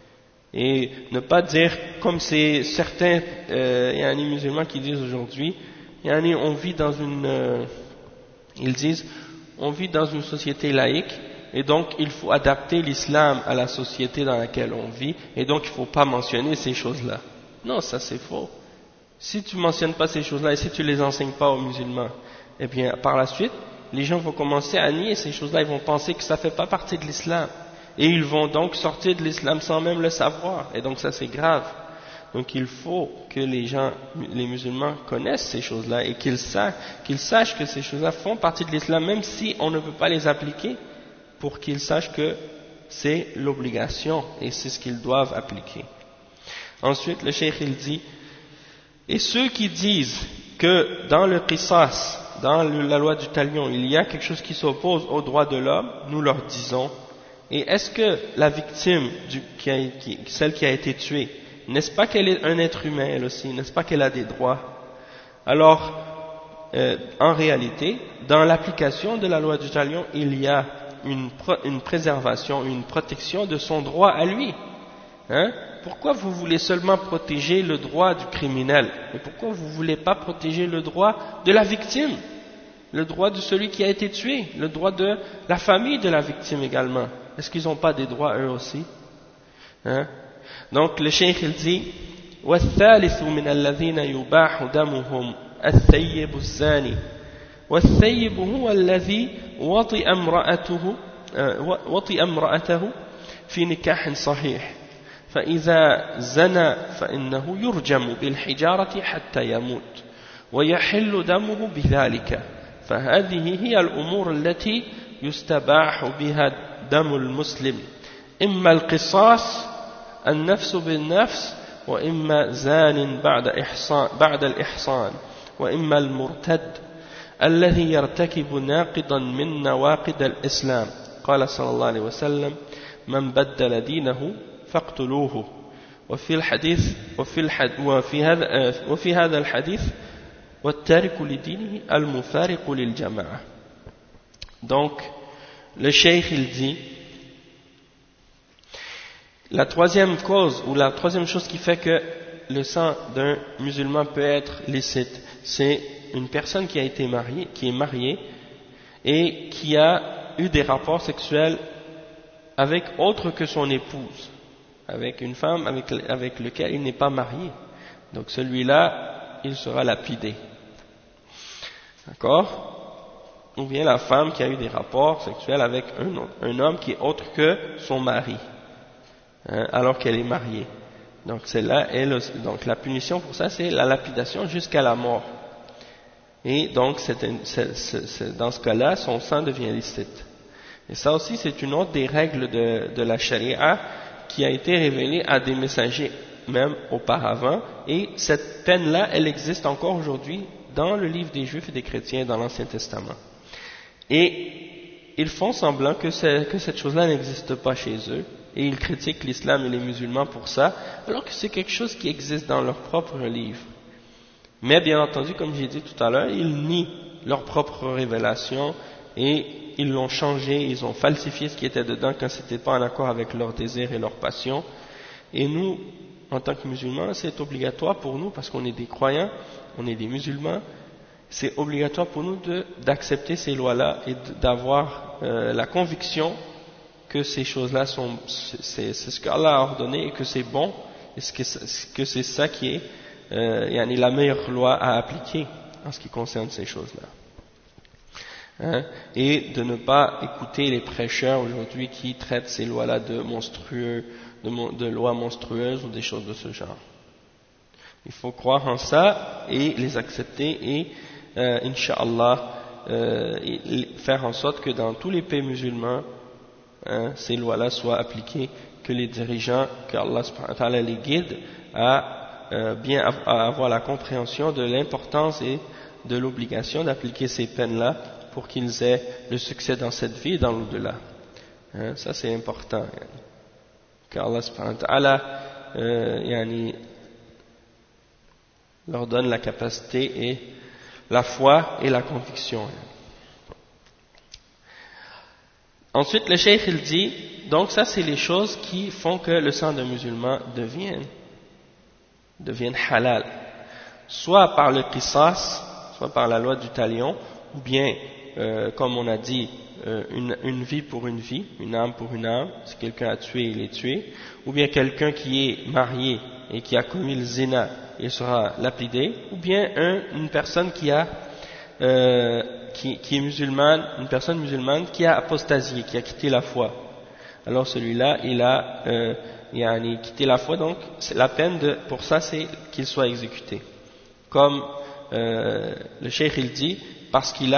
Et ne pas dire, comme c'est certains musulmans qui disent aujourd'hui, on vit dans ils disent, on vit dans une société laïque, et donc il faut adapter l'islam à la société dans laquelle on vit, et donc il ne faut pas mentionner ces choses-là. Non, ça c'est faux. Si tu ne mentionnes pas ces choses-là et si tu ne les enseignes pas aux musulmans, eh bien, par la suite, les gens vont commencer à nier ces choses-là, ils vont penser que ça ne fait pas partie de l'islam. Et ils vont donc sortir de l'islam sans même le savoir. Et donc ça, c'est grave. Donc il faut que les musulmans connaissent ces choses-là et qu'ils sachent que ces choses-là font partie de l'islam, même si on ne peut pas les appliquer, pour qu'ils sachent que c'est l'obligation et c'est ce qu'ils doivent appliquer. Ensuite, le cheikh, il dit, et ceux qui disent que dans le qisas, dans la loi du talion, il y a quelque chose qui s'oppose aux droits de l'homme, nous leur disons, et est-ce que la victime, celle qui a été tuée, n'est-ce pas qu'elle est un être humain elle aussi, n'est-ce pas qu'elle a des droits? Alors, en réalité, dans l'application de la loi du talion, il y a une préservation, une protection de son droit à lui. Hein? Pourquoi vous voulez seulement protéger le droit du criminel? Et pourquoi vous ne voulez pas protéger le droit de la victime? Le droit de celui qui a été tué? Le droit de la famille de la victime également? Est-ce qu'ils n'ont pas des droits eux aussi? Hein? Donc le cheikh il dit وَالثَّالِثُ مِنَ الَّذِينَ يُبَاحُ دَمُهُمْ الثَّيِّبُ الزَّانِي وَالثَّيِّبُ هُوَ الَّذِي وطئ امرأته في نكاح صحيح فإذا زنى فإنه يرجم بالحجارة حتى يموت ويحل دمه بذلك فهذه هي الأمور التي يستباح بها دم المسلم إما القصاص النفس بالنفس وإما زان بعد الإحصان وإما المرتد الذي يرتكب ناقضا من نواقض الإسلام قال صلى الله عليه وسلم من بدل دينه فاقتلوه وفي هذا الحديث والتارك لدينه المفارق للجماعة. Donc le cheikh il dit la troisième cause ou la troisième chose qui fait que le sang d'un musulman peut être licite, c'est une personne qui a été mariée, qui est mariée et qui a eu des rapports sexuels avec autre que son épouse, avec une femme avec laquelle il n'est pas marié. Donc celui-là, il sera lapidé. D'accord? Ou bien la femme qui a eu des rapports sexuels avec un homme qui est autre que son mari, alors qu'elle est mariée. Donc donc la punition pour ça, c'est la lapidation jusqu'à la mort. Et donc dans ce cas-là, son sang devient licite. Et ça aussi, c'est une autre des règles de la charia qui a été révélée à des messagers même auparavant. Et cette peine-là, elle existe encore aujourd'hui dans le livre des Juifs et des chrétiens dans l'Ancien Testament. Et ils font semblant que cette chose-là n'existe pas chez eux, et ils critiquent l'islam et les musulmans pour ça, alors que c'est quelque chose qui existe dans leur propre livre. Mais bien entendu, comme j'ai dit tout à l'heure, ils nient leur propre révélation, et ils l'ont changé, ils ont falsifié ce qui était dedans quand c'était pas en accord avec leurs désirs et leurs passions. Et nous, en tant que musulmans, c'est obligatoire pour nous, parce qu'on est des croyants, on est des musulmans, c'est obligatoire pour nous d'accepter ces lois-là et d'avoir la conviction que ces choses-là c'est ce qu'Allah a ordonné et que c'est bon, et que c'est ça qui est la meilleure loi à appliquer en ce qui concerne ces choses-là. Et de ne pas écouter les prêcheurs aujourd'hui qui traitent ces lois-là de lois monstrueuses ou des choses de ce genre. Il faut croire en ça et les accepter et Inch'Allah faire en sorte que dans tous les pays musulmans ces lois-là soient appliquées, que les dirigeants, que Allah subhanahu wa ta'ala les guide à avoir la compréhension de l'importance et de l'obligation d'appliquer ces peines-là pour qu'ils aient le succès dans cette vie et dans l'au-delà. Ça c'est important. Qu'Allah subhanahu wa ta'ala leur donne la capacité et la foi et la conviction. Ensuite, le cheikh il dit, donc ça c'est les choses qui font que le sang d'un musulman devienne halal, soit par le qisas, soit par la loi du talion, ou bien, comme on a dit, une vie pour une vie, une âme pour une âme, si quelqu'un a tué, il est tué, ou bien quelqu'un qui est marié et qui a commis le zina, il sera lapidé, ou bien une personne qui est musulmane, une personne musulmane qui a apostasié, qui a quitté la foi. Alors celui-là, il a quitté la foi, donc la peine pour ça, c'est qu'il soit exécuté. Comme le cheikh il dit, parce qu'il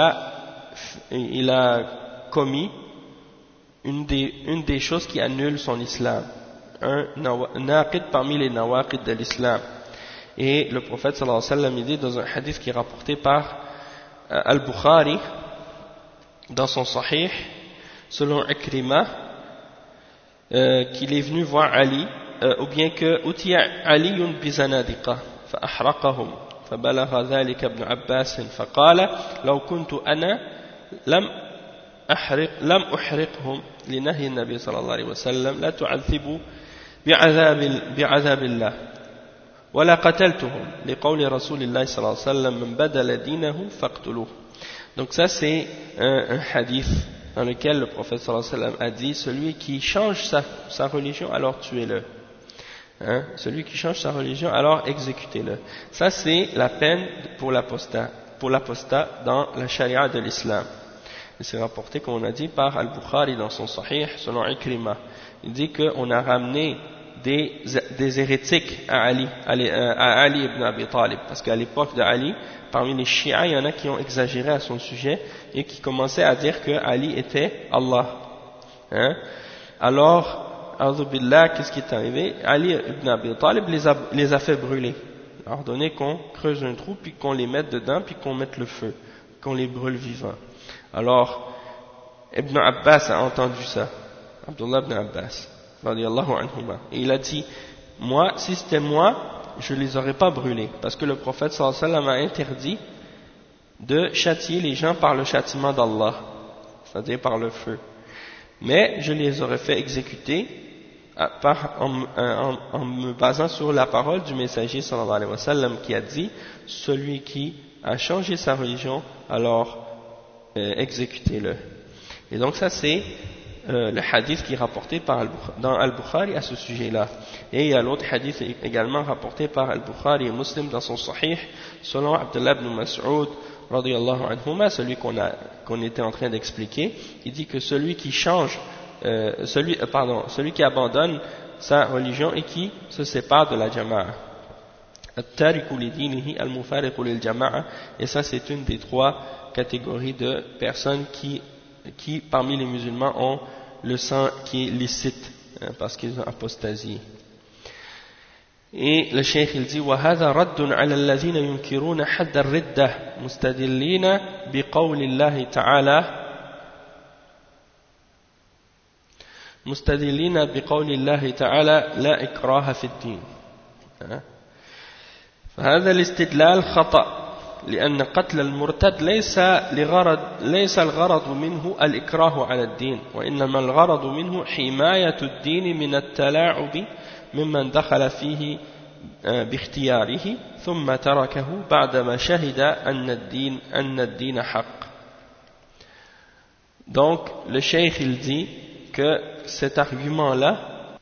a commis une des choses qui annule son islam, un naqid parmi les nawaqid de l'islam. Et le prophète sallallahu alayhi wa sallam il dit dans un hadith qui est rapporté par Al-Bukhari dans son Sahih, selon Ikrima, qu'il est venu voir Ali, ou bien que utiya aliyun bizanadiqa fa ahraqahum fa balagha dhalika ibn Abbas fa qala law kuntu ana lam uhriqhum li nahyi an-nabi sallallahu alayhi wa sallam la tu'adhibu bi'adhab Allah ولا قتلتهم لقول رسول الله صلى الله عليه وسلم من بدل دينه فاقتلوه. Donc ça c'est un hadith dans lequel le prophète sallallahu alayhi wa sallam a dit, celui qui change sa religion, alors tuez-le. Celui qui change sa religion, alors exécutez-le. Ça c'est la peine pour l'apostat dans la charia de l'islam. Et c'est rapporté, comme on a dit, par Al-Bukhari dans son Sahih, selon Ikrima. Il dit qu'on a ramené des hérétiques à Ali ibn Abi Talib, parce qu'à l'époque de Ali, parmi les chiites, il y en a qui ont exagéré à son sujet et qui commençaient à dire que Ali était Allah. Hein? Alors, a'udhu billah, qu'est-ce qui est arrivé? Ali ibn Abi Talib les a fait brûler. Il a ordonné qu'on creuse un trou, puis qu'on les mette dedans, puis qu'on mette le feu, qu'on les brûle vivants. Alors, Ibn Abbas a entendu ça, Abdullah ibn Abbas, radiyallahu anhuma, et il a dit, moi, si c'était moi, je les aurais pas brûlés, parce que le prophète sallallahu alayhi wa sallam a interdit de châtier les gens par le châtiment d'Allah, c'est-à-dire par le feu. Mais je les aurais fait exécuter en me basant sur la parole du messager sallallahu alayhi wa sallam qui a dit, celui qui a changé sa religion, alors exécutez-le. Et donc ça c'est le hadith qui est rapporté dans Al-Bukhari à ce sujet-là. Et il y a l'autre hadith également rapporté par Al-Bukhari et Muslim dans son Sahih, selon Abdullah ibn Mas'ud, radiyallahu anhuma, celui qu'on était en train d'expliquer. Il dit que celui qui change, celui qui abandonne sa religion et qui se sépare de la jama'a. At-tariku li dinihi al-mufariqu lil jama'a. Et ça c'est une des trois catégories de personnes qui parmi les musulmans ont le sang qui est licite, parce qu'ils ont apostasié. Et le cheikh il dit وهذا رد على الذين ينكرون حد الردة مستدلين بقول الله تعالى لا إكراه في الدين. فهذا الاستدلال خطأ لأن قتل المرتد ليس الغرض منه الإكراه على الدين، وإنما الغرض منه حماية الدين من التلاعب ممن دخل فيه باختياره ثم تركه بعدما شهد أن الدين حق. Donc le cheikh il dit que cet argument-là,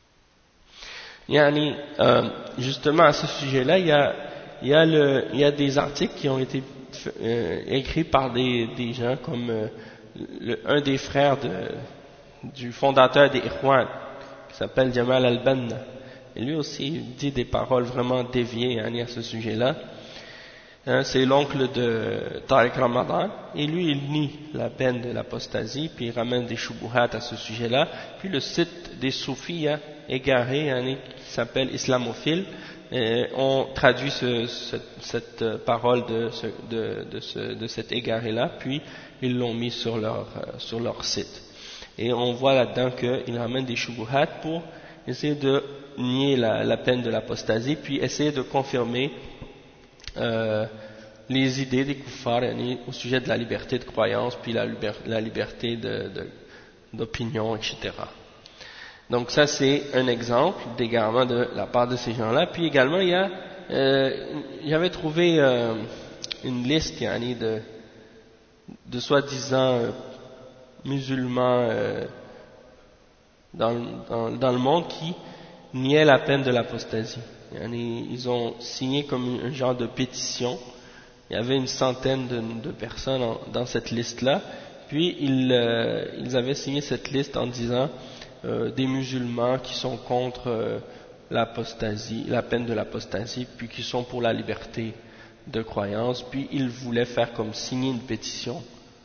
justement à ce sujet-là, il y a des articles qui ont été écrits par des gens comme un des frères du fondateur des Ikhwan, qui s'appelle Jamal al-Banna. Et lui aussi dit des paroles vraiment déviées à ce sujet-là. C'est l'oncle de Tariq Ramadan, et lui il nie la peine de l'apostasie, puis il ramène des shubuhat à ce sujet-là. Puis le site des soufis égarés, qui s'appelle Islamophile, ont traduit cette parole de cet égaré-là, puis ils l'ont mis sur leur site. Et on voit là-dedans qu'ils ramènent des shubuhat pour essayer de nier la peine de l'apostasie, puis essayer de confirmer les idées des kuffars au sujet de la liberté de croyance, puis la liberté d'opinion, etc. Donc ça c'est un exemple d'égarement de la part de ces gens-là. Puis également j'avais trouvé une liste de soi-disant musulmans dans le monde qui niaient la peine de l'apostasie. Ils ont signé comme un genre de pétition. Il y avait une centaine de personnes dans cette liste-là. Puis ils avaient signé cette liste en disant des musulmans qui sont contre l'apostasie, la peine de l'apostasie, puis qui sont pour la liberté de croyance. Puis ils voulaient faire comme signer une pétition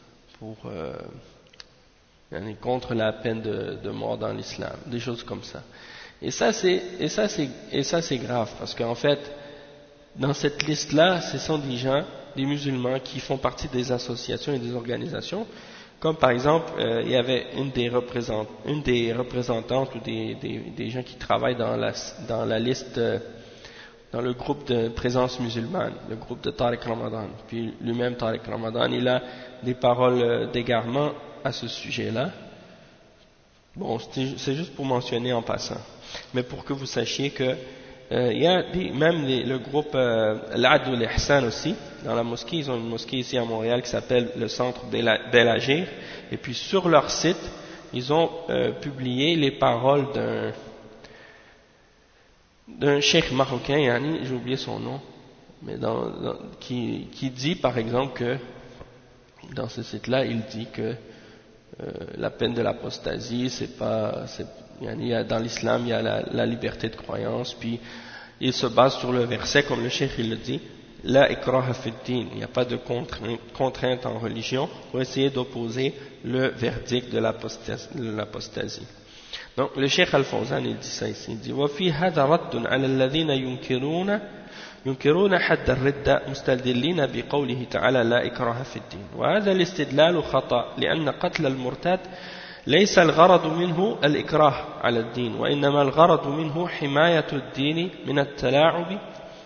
contre la peine de mort dans l'islam, des choses comme ça. Et ça c'est grave, parce qu'en fait, dans cette liste-là, ce sont des musulmans qui font partie des associations et des organisations, comme par exemple, il y avait une des représentantes ou des gens qui travaillent dans la liste, dans le groupe de présence musulmane, le groupe de Tariq Ramadan. Puis lui-même, Tariq Ramadan, il a des paroles d'égarement à ce sujet-là. Bon, c'est juste pour mentionner en passant. Mais pour que vous sachiez que il y a même le groupe l'Adl al-Ihsan aussi, dans la mosquée, ils ont une mosquée ici à Montréal qui s'appelle le centre Bel-Agir, et puis sur leur site, ils ont publié les paroles d'un cheikh marocain, j'ai oublié son nom, mais qui dit par exemple que, dans ce site-là, il dit que la peine de l'apostasie, dans l'islam il y a la liberté de croyance, puis il se base sur le verset comme le cheikh il le dit, la ikraha fi din, il n'y a pas de contrainte en religion, pour essayer d'opposer le verdict de l'apostasie. Donc le cheikh Al-Fawzan il dit ça ici, il dit وفي هذا رد على الذين ينكرون حد الردة مستدلين بقوله تعالى لا إكراه في الدين وهذا الاستدلال خطأ لأن قتل المرتد ليس الغرض منه الإكراه على الدين وإنما الغرض منه حماية الدين من التلاعب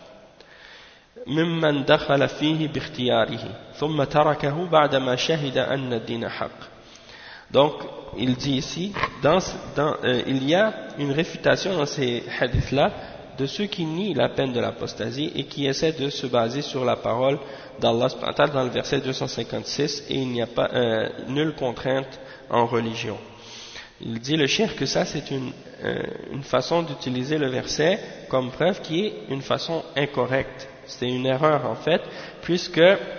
ممن دخل فيه باختياره ثم تركه بعدما شهد أن الدين حق. Donc il dit ici il y a une réfutation dans ces hadiths-là de ceux qui nient la peine de l'apostasie et qui essaient de se baser sur la parole d'Allah dans le verset 256 et il n'y a pas nulle contrainte en religion. Il dit le cheikh que ça c'est une façon d'utiliser le verset comme preuve qui est une façon incorrecte. C'est une erreur en fait, puisque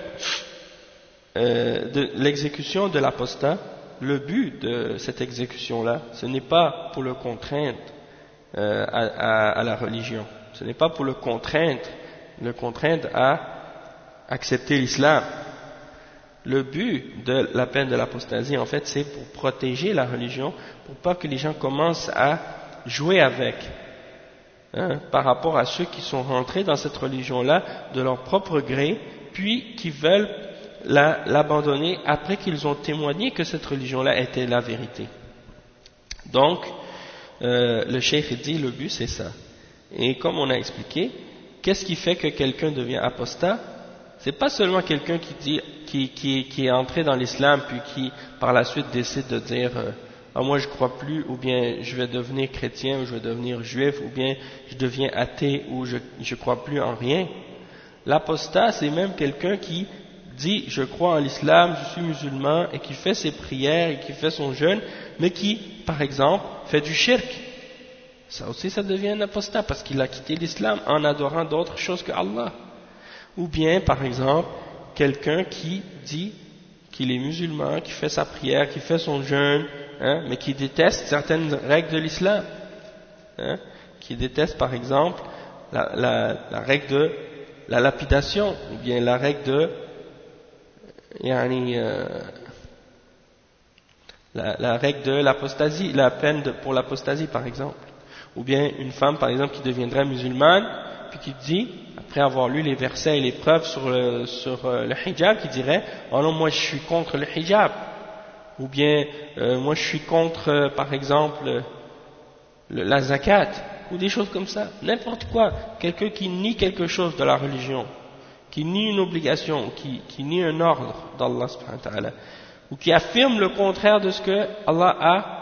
de l'exécution de l'apostat, le but de cette exécution-là, ce n'est pas pour le contraindre à la religion. Ce n'est pas pour le contraindre à accepter l'islam. Le but de la peine de l'apostasie, en fait, c'est pour protéger la religion, pour pas que les gens commencent à jouer avec, par rapport à ceux qui sont rentrés dans cette religion-là de leur propre gré, puis qui veulent l'abandonner après qu'ils ont témoigné que cette religion-là était la vérité. Donc, le cheikh dit le but c'est ça. Et comme on a expliqué, qu'est-ce qui fait que quelqu'un devient apostat? C'est pas seulement quelqu'un qui est entré dans l'islam puis qui par la suite décide de dire moi je crois plus, ou bien je vais devenir chrétien, ou je vais devenir juif, ou bien je deviens athée, ou je crois plus en rien. L'apostat c'est même quelqu'un qui dit je crois en l'islam, je suis musulman, et qui fait ses prières et qui fait son jeûne, mais qui par exemple fait du shirk. Ça aussi ça devient un apostat parce qu'il a quitté l'islam en adorant d'autres choses que Allah. Ou bien par exemple quelqu'un qui dit qu'il est musulman, qui fait sa prière, qui fait son jeûne, mais qui déteste certaines règles de l'islam, qui déteste par exemple la règle de la lapidation, ou bien la règle de la règle de l'apostasie, la peine pour l'apostasie par exemple, ou bien une femme par exemple qui deviendrait musulmane puis qui dit, après avoir lu les versets et les preuves sur le hijab, qui dirait oh non moi je suis contre le hijab, ou bien moi je suis contre par exemple la zakat, ou des choses comme ça, n'importe quoi. Quelqu'un qui nie quelque chose de la religion, qui nie une obligation, qui nie un ordre d'Allah subhanahu wa ta'ala, ou qui affirme le contraire de ce que Allah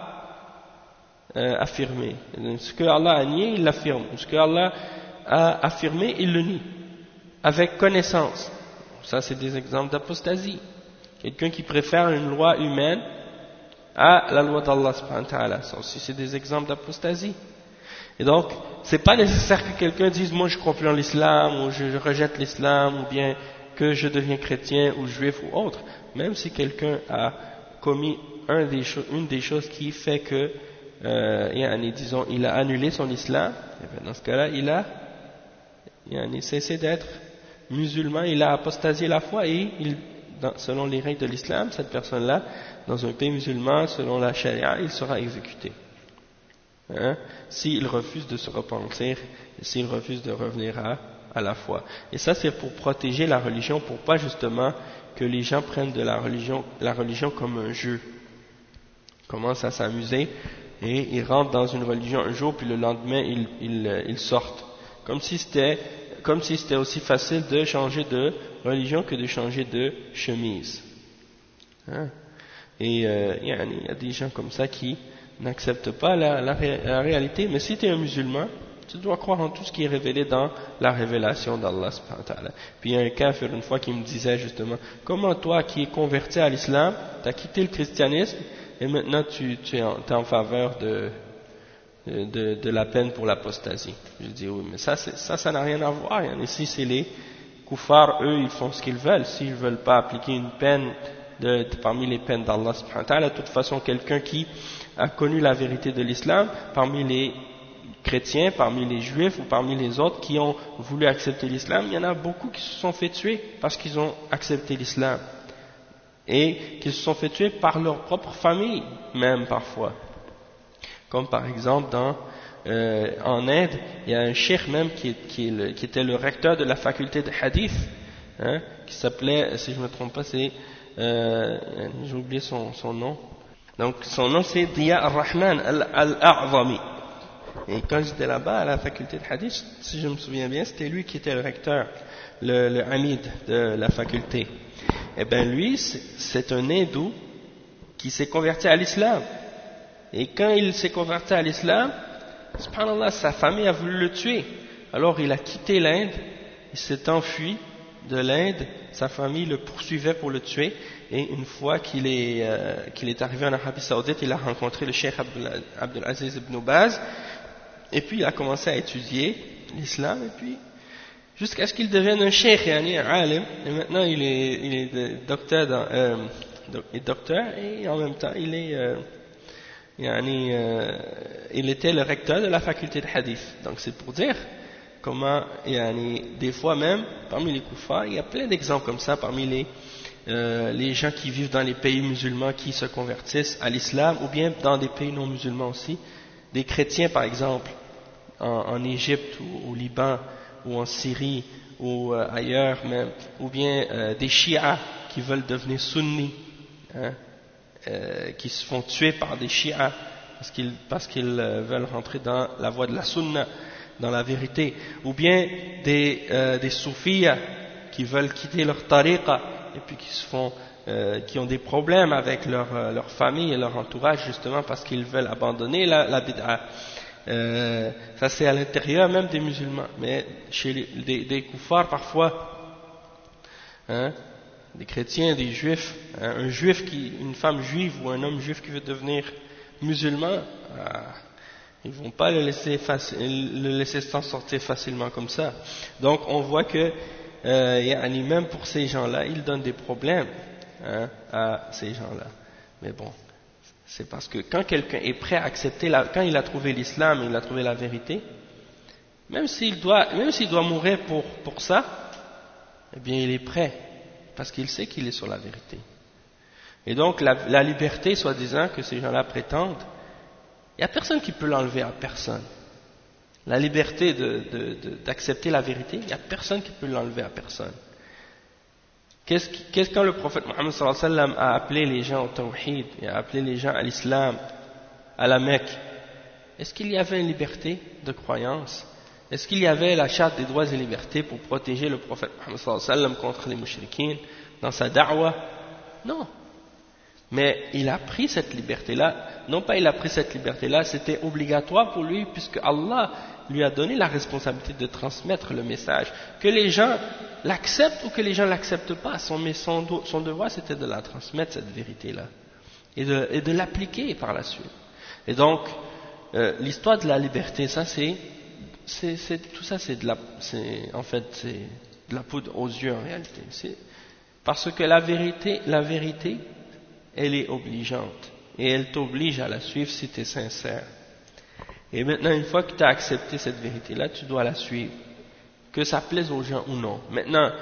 a affirmé. Ce que Allah a nié, il l'affirme. Ce que Allah a affirmé, il le nie, avec connaissance. Ça c'est des exemples d'apostasie. Quelqu'un qui préfère une loi humaine à la loi d'Allah subhanahu wa ta'ala. Ça aussi c'est des exemples d'apostasie. Et donc, c'est pas nécessaire que quelqu'un dise moi je crois plus en l'islam, ou je rejette l'islam, ou bien que je deviens chrétien ou juif ou autre. Même si quelqu'un a commis une des choses qui fait que disons il a annulé son islam, dans ce cas-là il a cessé d'être musulman, il a apostasié la foi, et selon les règles de l'islam, cette personne-là dans un pays musulman, selon la charia, il sera exécuté. S'il refuse de se repentir, s'il refuse de revenir à la foi. Et ça c'est pour protéger la religion, pour pas justement que les gens prennent de la religion comme un jeu, commencent à s'amuser et ils rentrent dans une religion un jour puis le lendemain ils sortent, comme si c'était aussi facile de changer de religion que de changer de chemise. Et il y a des gens comme ça qui n'acceptent pas la réalité. Mais si tu es un musulman, tu dois croire en tout ce qui est révélé dans la révélation d'Allah subhanahu wa ta'ala. Puis il y a un kafir une fois qui me disait justement, comment toi qui es converti à l'islam, tu as quitté le christianisme et maintenant tu es en faveur de la peine pour l'apostasie. Je dis oui, mais ça n'a rien à voir. Ici c'est les koufars, eux ils font ce qu'ils veulent. S'ils ne veulent pas appliquer une peine parmi les peines d'Allah subhanahu wa ta'ala. De toute façon, quelqu'un qui a connu la vérité de l'islam, parmi les chrétiens, parmi les juifs ou parmi les autres qui ont voulu accepter l'islam, il y en a beaucoup qui se sont fait tuer parce qu'ils ont accepté l'islam et qui se sont fait tuer par leur propre famille même parfois, comme par exemple en Inde il y a un cheikh même qui était le recteur de la faculté de hadith, qui s'appelait, si je ne me trompe pas, j'ai oublié son nom, donc son nom c'est Diya al-Rahman al-A'zami. Et quand j'étais là-bas à la faculté de hadith, si je me souviens bien, c'était lui qui était le recteur, le amid de la faculté. Et bien lui, c'est un hindou qui s'est converti à l'islam. Et quand il s'est converti à l'islam, subhanallah, sa famille a voulu le tuer. Alors il a quitté l'Inde, il s'est enfui de l'Inde, sa famille le poursuivait pour le tuer. Et une fois qu'il est arrivé en Arabie Saoudite, il a rencontré le cheikh Abdul Aziz ibn Baz. Et puis il a commencé à étudier l'islam, et puis jusqu'à ce qu'il devienne un cheikh, un alim, et maintenant il est docteur, et en même temps il était le recteur de la faculté de hadith. Donc c'est pour dire comment, des fois même, parmi les koufars, il y a plein d'exemples comme ça, parmi les gens qui vivent dans les pays musulmans qui se convertissent à l'islam, ou bien dans des pays non musulmans aussi, des chrétiens par exemple, en Égypte ou au Liban ou en Syrie ou ailleurs même, ou bien des chiites qui veulent devenir sunnis, qui se font tuer par des chiites parce qu'ils veulent rentrer dans la voie de la sunna, dans la vérité, ou bien des soufis qui veulent quitter leur tariqa et puis qui ont des problèmes avec leur famille et leur entourage justement parce qu'ils veulent abandonner la bid'a. Ça c'est à l'intérieur même des musulmans, mais chez des koufars parfois, des chrétiens, des juifs, une femme juive ou un homme juif qui veut devenir musulman, ils vont pas le laisser s'en sortir facilement comme ça. Donc on voit que même pour ces gens-là, ils donnent des problèmes à ces gens-là. Mais bon, c'est parce que quand quelqu'un est prêt à accepter, quand il a trouvé l'islam, il a trouvé la vérité, même s'il doit mourir pour ça, eh bien il est prêt, parce qu'il sait qu'il est sur la vérité. Et donc la liberté, soi-disant, que ces gens-là prétendent, il n'y a personne qui peut l'enlever à personne. La liberté d'accepter la vérité, il n'y a personne qui peut l'enlever à personne. Quand le prophète Mohammed sallallahu alayhi wa sallam a appelé les gens au tawhid, et a appelé les gens à l'islam, à la Mecque, est-ce qu'il y avait une liberté de croyance? Est-ce qu'il y avait la charte des droits et libertés pour protéger le prophète Mohammed sallallahu alayhi wa sallam contre les mushrikines dans sa da'wa? Non. Mais il a pris cette liberté-là. Non pas il a pris cette liberté-là, c'était obligatoire pour lui puisque Allah lui a donné la responsabilité de transmettre le message. Que les gens l'acceptent ou que les gens ne l'acceptent pas, son devoir c'était de la transmettre cette vérité-là et de l'appliquer par la suite. Et donc l'histoire de la liberté, ça tout ça c'est de la poudre aux yeux en réalité. Parce que la vérité elle est obligeante et elle t'oblige à la suivre si tu es sincère. Et maintenant, une fois que tu as accepté cette vérité-là, tu dois la suivre, que ça plaise aux gens ou non. Maintenant,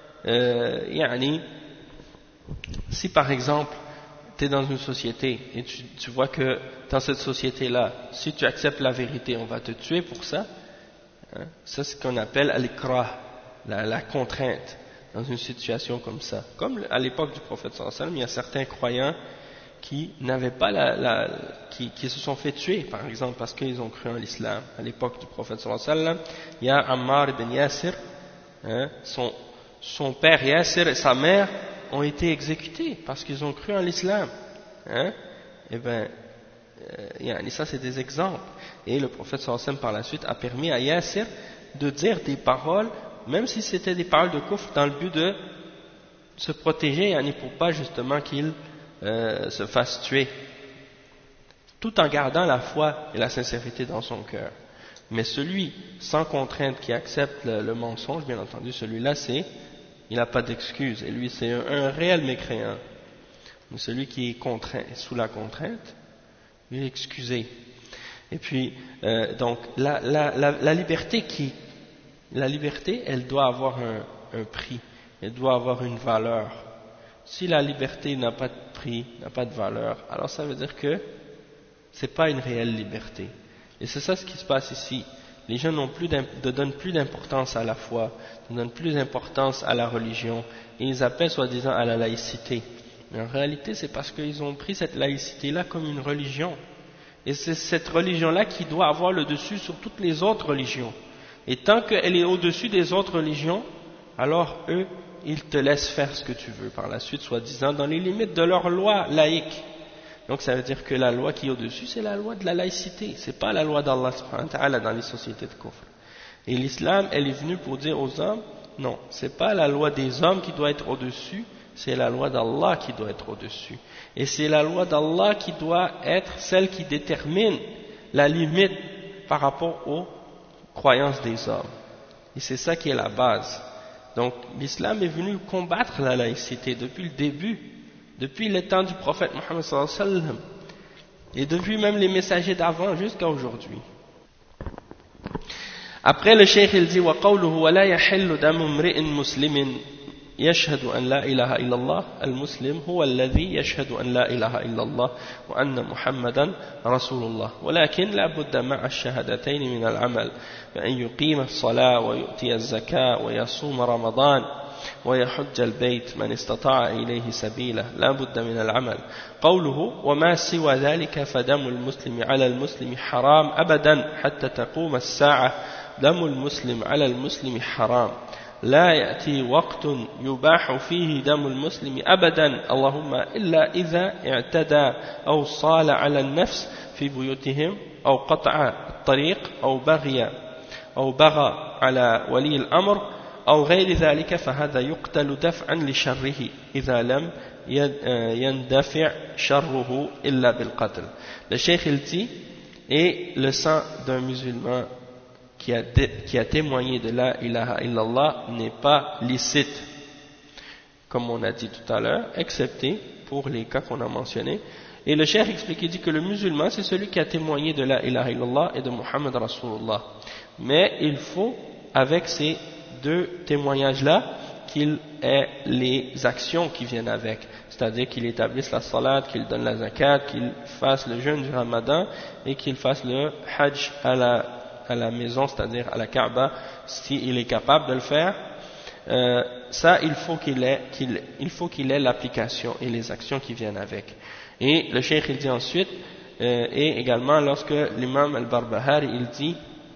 si par exemple tu es dans une société et tu vois que dans cette société-là, si tu acceptes la vérité, on va te tuer pour ça, ça c'est ce qu'on appelle al-ikrah, la contrainte. Dans une situation comme ça. Comme à l'époque du prophète sallallahu alayhi wa sallam, il y a certains croyants qui n'avaient pas qui se sont fait tuer, par exemple, parce qu'ils ont cru en l'islam. À l'époque du prophète sallallahu alayhi wa sallam, il y a Ammar ibn Yasir, son père Yasir et sa mère ont été exécutés parce qu'ils ont cru en l'islam. Et bien, ça c'est des exemples. Et le prophète sallallahu alayhi wa sallam par la suite a permis à Yasir de dire des paroles, même si c'était des paroles de kufr, dans le but de se protéger, pour pas justement qu'il se fasse tuer, tout en gardant la foi et la sincérité dans son cœur. Mais celui sans contrainte qui accepte le mensonge, bien entendu, celui-là il n'a pas d'excuse, et lui c'est un réel mécréant. Mais celui qui est contraint, sous la contrainte, il est excusé. Et puis, donc, la liberté elle doit avoir un prix, elle doit avoir une valeur. Si la liberté n'a pas de prix, n'a pas de valeur, alors ça veut dire que c'est pas une réelle liberté. Et c'est ça ce qui se passe ici. Les gens ne donnent plus d'importance à la foi, ne donnent plus d'importance à la religion, et ils appellent soi-disant à la laïcité. Mais en réalité, c'est parce qu'ils ont pris cette laïcité-là comme une religion. Et c'est cette religion-là qui doit avoir le dessus sur toutes les autres religions. Et tant qu'elle est au-dessus des autres religions, alors eux, ils te laissent faire ce que tu veux par la suite, soi-disant, dans les limites de leur loi laïque. Donc ça veut dire que la loi qui est au-dessus, c'est la loi de la laïcité, c'est pas la loi d'Allah subhanahu wa ta'ala dans les sociétés de kufr. Et l'islam, elle est venue pour dire aux hommes, non, c'est pas la loi des hommes qui doit être au-dessus, c'est la loi d'Allah qui doit être au-dessus. Et c'est la loi d'Allah qui doit être celle qui détermine la limite par rapport aux croyances des hommes. Et c'est ça qui est la base. Donc l'islam est venu combattre la laïcité depuis le début, depuis le temps du prophète Mohammed sallallahu alayhi wa sallam, et depuis même les messagers d'avant jusqu'à aujourd'hui. Après le cheikh il dit وَقَوْلُهُ وَلَا يَحِلُّ دَمُ امْرِئٍ مُسْلِمٍ يشهد أن لا إله إلا الله المسلم هو الذي يشهد أن لا إله إلا الله وأن محمدا رسول الله ولكن لا بد مع الشهادتين من العمل بأن يقيم الصلاة ويؤتي الزكاة ويصوم رمضان ويحج البيت من استطاع إليه سبيلا لا بد من العمل قوله وما سوى ذلك فدم المسلم على المسلم حرام أبدا حتى تقوم الساعة دم المسلم على المسلم حرام لا يأتي وقت يباح فيه دم المسلم أبدا اللهم إلا إذا اعتدى أو صال على النفس في بيوتهم أو قطع الطريق أو بغى على ولي الأمر أو غير ذلك فهذا يقتل دفعا لشره إذا لم يندفع شره إلا بالقتل. Le cheikh il dit et le sang d'un musulman qui a témoigné de la ilaha illallah n'est pas licite, comme on a dit tout à l'heure, excepté pour les cas qu'on a mentionnés. Et le cheikh explique, il dit que le musulman, c'est celui qui a témoigné de la ilaha illallah et de Muhammad Rasulullah. Mais il faut, avec ces deux témoignages-là, qu'il ait les actions qui viennent avec. C'est-à-dire qu'il établisse la salat, qu'il donne la zakat, qu'il fasse le jeûne du ramadan et qu'il fasse le hajj à la maison, c'est-à-dire à la Kaaba, s'il est capable de le faire. Ça, il faut qu'il ait l'application et les actions qui viennent avec. Et le cheikh il dit ensuite, et également lorsque l'imam al-Barbahari il dit,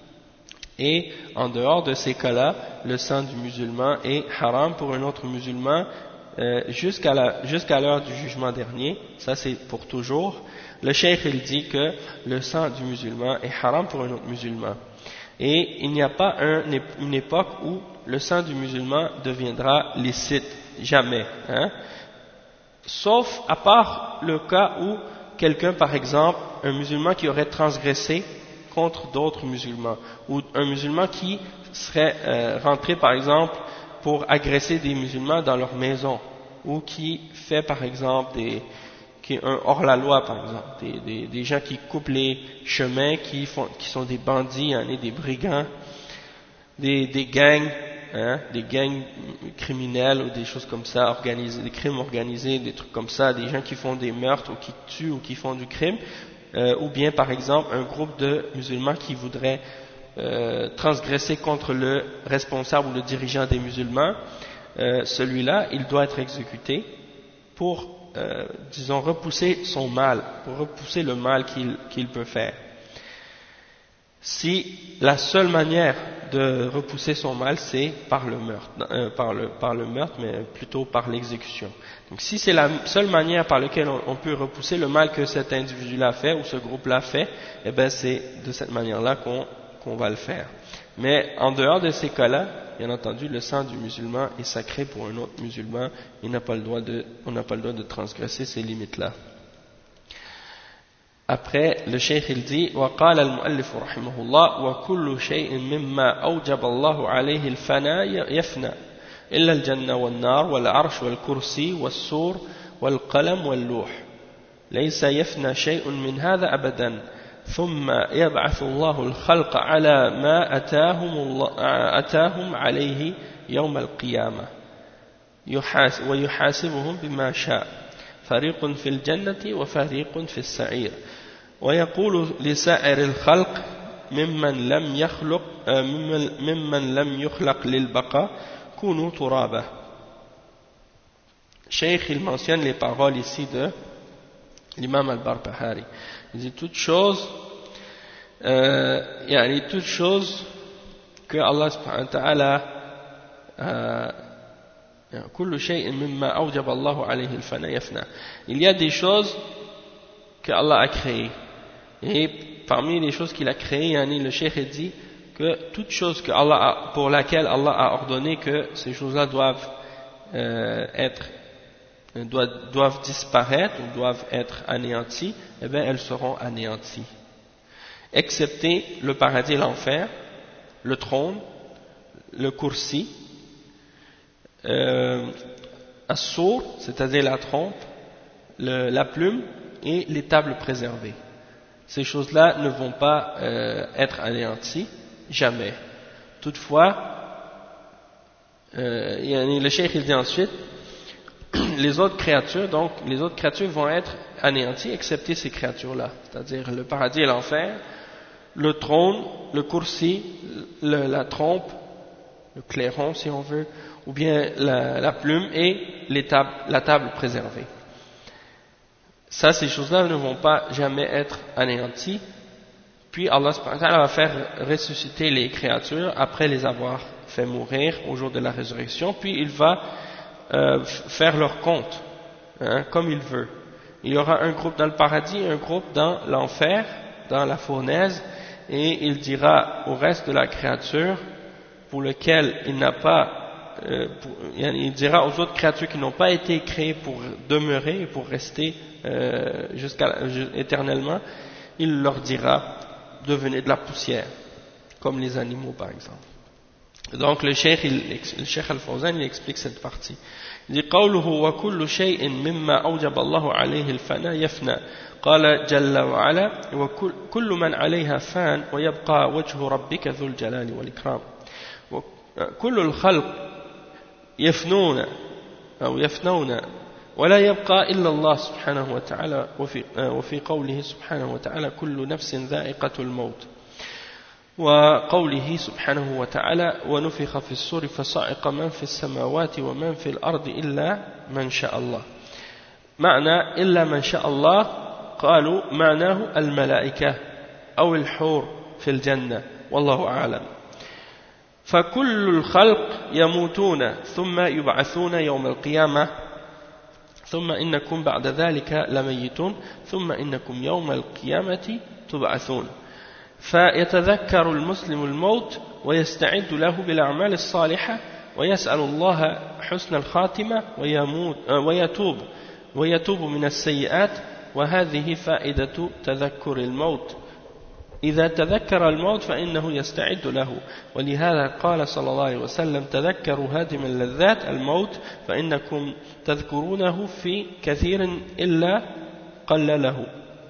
et en dehors de ces cas-là, le sang du musulman est haram pour un autre musulman jusqu'à l'heure du jugement dernier, ça c'est pour toujours. Le cheikh il dit que le sang du musulman est haram pour un autre musulman. Et il n'y a pas une époque où le sang du musulman deviendra licite, jamais. Sauf à part le cas où quelqu'un, par exemple, un musulman qui aurait transgressé contre d'autres musulmans, ou un musulman qui serait rentré, par exemple, pour agresser des musulmans dans leur maison, ou qui fait, par exemple, qui est un hors-la-loi, par exemple, des gens qui coupent les chemins, qui sont des bandits, des brigands, des gangs, des gangs criminels ou des choses comme ça, organisés, des crimes organisés, des trucs comme ça, des gens qui font des meurtres ou qui tuent ou qui font du crime, ou bien par exemple un groupe de musulmans qui voudraient transgresser contre le responsable ou le dirigeant des musulmans, celui-là, il doit être exécuté pour disons repousser son mal, pour repousser le mal qu'il peut faire. Si la seule manière de repousser son mal, c'est par le meurtre, par le meurtre, mais plutôt par l'exécution. Donc si c'est la seule manière par laquelle on peut repousser le mal que cet individu-là fait ou ce groupe-là fait, eh ben c'est de cette manière-là qu'on va le faire. Mais en dehors de ces cas-là, bien entendu, le sang du musulman est sacré pour un autre musulman, on n'a pas le droit de transgresser ces limites-là. Après, le cheikh il dit وقال المؤلف رحمه الله وكل شيء مما أوجب الله عليه الفناء يفنى إلا الجنة والنار والعرش والكرسي والسور والقلم واللوح ليس يفنى شيء من هذا أبدا ثم يبعث الله الخلق على ما أتاهم عليه يوم القيامة ويحاسبهم بما شاء فريق في الجنة وفريق في السعير ويقول لسائر الخلق ممن لم يخلق للبقاء كونوا ترابا. Cheikh il mentionne les paroles ici de l'imam al-Barbahari. Il dit toute chose que Allah subhanahu wa ta'ala كل شيء مما أوجب الله عليه الفناء يفنى. Il y a des choses que Allah a créées et parmi les choses qu'il a créées, le Cheikh dit que toute chose pour laquelle Allah a ordonné que ces choses-là doivent disparaître ou doivent être anéanties, eh bien elles seront anéanties, excepté le paradis et l'enfer, le trône, le kursi, as-sour, c'est-à-dire la trompe, la plume et les tables préservées. Ces choses-là ne vont pas être anéanties, jamais. Toutefois, le cheikh il dit ensuite, les autres créatures vont être anéanties, excepté ces créatures-là, c'est-à-dire le paradis et l'enfer, le trône, le kursi, la trompe, le clairon si on veut, ou bien la plume et la table préservée. Ça, ces choses-là ne vont pas jamais être anéanties. Puis Allah subhanahu wa ta'ala va faire ressusciter les créatures après les avoir fait mourir au jour de la résurrection, puis il va faire leur compte, comme il veut. Il y aura un groupe dans le paradis et un groupe dans l'enfer, dans la fournaise, et il dira au reste de la créature pour lequel il n'a pas il dira aux autres créatures qui n'ont pas été créées pour demeurer et pour rester éternellement, il leur dira devenez de la poussière comme les animaux par exemple. Donc le cheikh al-Fawzan il explique cette partie. Il dit قوله وكل شيء مما أوجب الله عليه الفناء يفنى قال جل وعلا وكل من عليها فان ويبقى وجه ربك ذو الجلال والإكرام كل الخلق يفنون أو يفنون ولا يبقى إلا الله سبحانه وتعالى وفي قوله سبحانه وتعالى كل نفس ذائقة الموت وقوله سبحانه وتعالى ونفخ في الصور فصعق من في السماوات ومن في الأرض إلا من شاء الله. معنى إلا من شاء الله قالوا معناه الملائكة أو الحور في الجنة والله أعلم. فكل الخلق يموتون ثم يبعثون يوم القيامة ثم إنكم بعد ذلك لميتون ثم إنكم يوم القيامة تبعثون. فيتذكر المسلم الموت ويستعد له بالأعمال الصالحة ويسأل الله حسن الخاتمة ويتوب من السيئات وهذه فائدة تذكر الموت. إذا تذكر الموت فإنه يستعد له ولهذا قال صلى الله عليه وسلم تذكروا هادم اللذات الموت فإنكم تذكرونه في كثير إلا قلله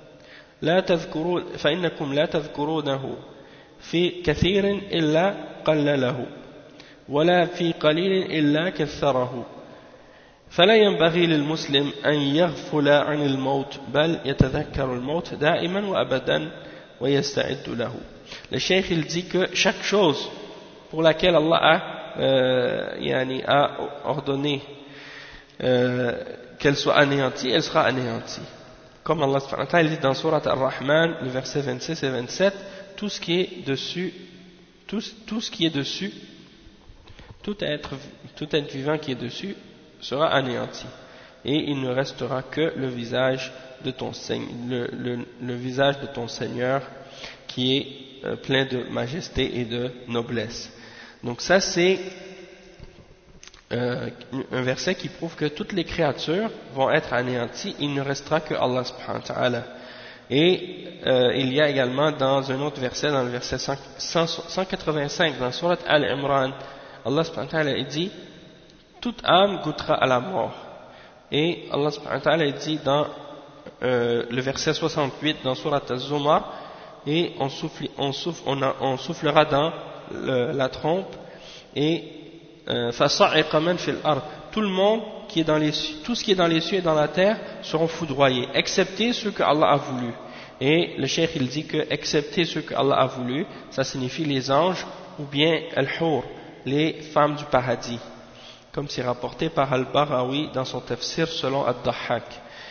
فإنكم لا تذكرونه في كثير إلا قلله ولا في قليل إلا كثره فلا ينبغي للمسلم أن يغفل عن الموت بل يتذكر الموت دائما وأبدا ويستعد له. Le cheikh il dit que chaque chose pour laquelle Allah a ordonné qu'elle soit anéantie, elle sera anéantie. Comme Allah subhanahu wa ta'ala dit dans Surat Ar-Rahman, le verset 26 et 27, tout être vivant qui est dessus sera anéanti. Et il ne restera que le visage de ton Seigneur qui est plein de majesté et de noblesse. Donc ça c'est un verset qui prouve que toutes les créatures vont être anéanties, il ne restera que Allah subhanahu wa ta'ala. Et il y a également dans un autre verset, dans le verset 185 dans Surat Al-Imran, Allah subhanahu wa ta'ala dit toute âme goûtera à la mort Et Allah subhanahu wa ta'ala dit dans le verset 68 dans Surat Az-Zumar, et on soufflera dans la trompe, et فَصَعِقَ مَنْ فِي الْأَرْضِ, tout le monde tout ce qui est dans les cieux et dans la terre seront foudroyés, excepté ceux que Allah a voulu. Et le cheikh il dit que excepté ceux que Allah a voulu, ça signifie les anges ou bien al-hur, les femmes du paradis, comme c'est rapporté par Al-Baghawi dans son tafsir selon Ad-Dahhak.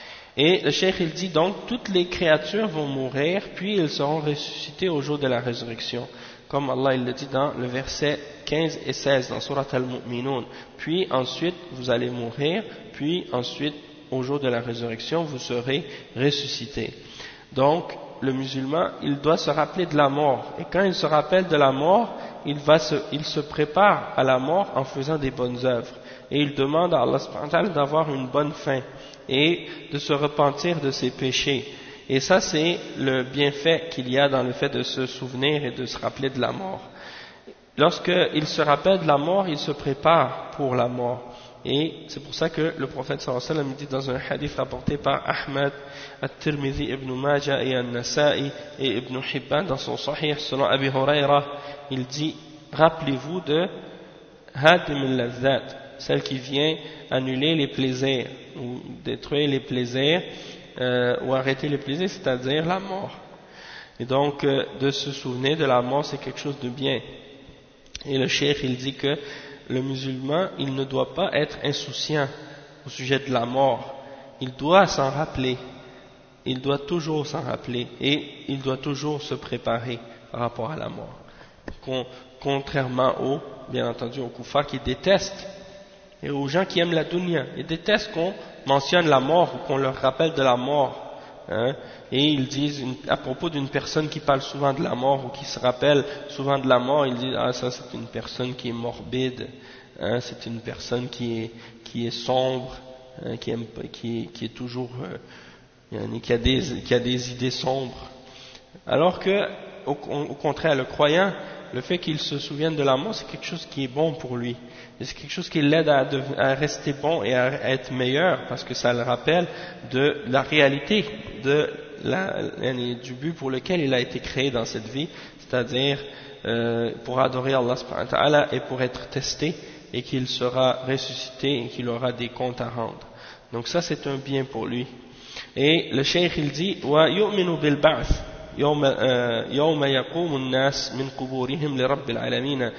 Et le cheikh il dit donc toutes les créatures vont mourir puis ils seront ressuscités au jour de la résurrection, comme Allah il le dit dans le verset 15 et 16 dans Surat Al-Mu'minun. Puis ensuite vous allez mourir, puis ensuite au jour de la résurrection vous serez ressuscités. Donc le musulman il doit se rappeler de la mort, et quand il se rappelle de la mort il se prépare à la mort en faisant des bonnes œuvres, et il demande à Allah subhanahu wa ta'ala d'avoir une bonne fin et de se repentir de ses péchés. Et ça c'est le bienfait qu'il y a dans le fait de se souvenir et de se rappeler de la mort. Lorsqu'il se rappelle de la mort, il se prépare pour la mort. Et c'est pour ça que le prophète sallallahu alayhi wa sallam dit dans un hadith rapporté par Ahmad, At-Tirmidhi, Ibn Majah et An-Nasa'i et Ibn Hibban dans son Sahih selon Abi Huraira, il dit rappelez-vous de Hadim al-Lazzat, celle qui vient annuler les plaisirs ou détruire les plaisirs ou arrêter les plaisirs, c'est-à-dire la mort. Et donc de se souvenir de la mort c'est quelque chose de bien. Et le cheikh il dit que le musulman il ne doit pas être insouciant au sujet de la mort, il doit s'en rappeler, il doit toujours s'en rappeler et il doit toujours se préparer par rapport à la mort, contrairement bien entendu aux koufars qui détestent et aux gens qui aiment la dunya. Ils détestent qu'on mentionne la mort ou qu'on leur rappelle de la mort, hein, et ils disent à propos d'une personne qui parle souvent de la mort ou qui se rappelle souvent de la mort, ils disent ah ça c'est une personne qui est morbide, hein, c'est une personne qui est sombre, hein, qui est toujours qui a des idées sombres, alors que au contraire le croyant, le fait qu'il se souvienne de la mort c'est quelque chose qui est bon pour lui, et c'est quelque chose qui l'aide à rester bon et à être meilleur, parce que ça le rappelle de la réalité du but pour lequel il a été créé dans cette vie, c'est-à-dire pour adorer Allah subhanahu wa ta'ala et pour être testé, et qu'il sera ressuscité et qu'il aura des comptes à rendre. Donc ça c'est un bien pour lui. Et le cheikh il dit wa yu'minu bil ba'th يوم يقوم الناس من قبورهم لرب العالمين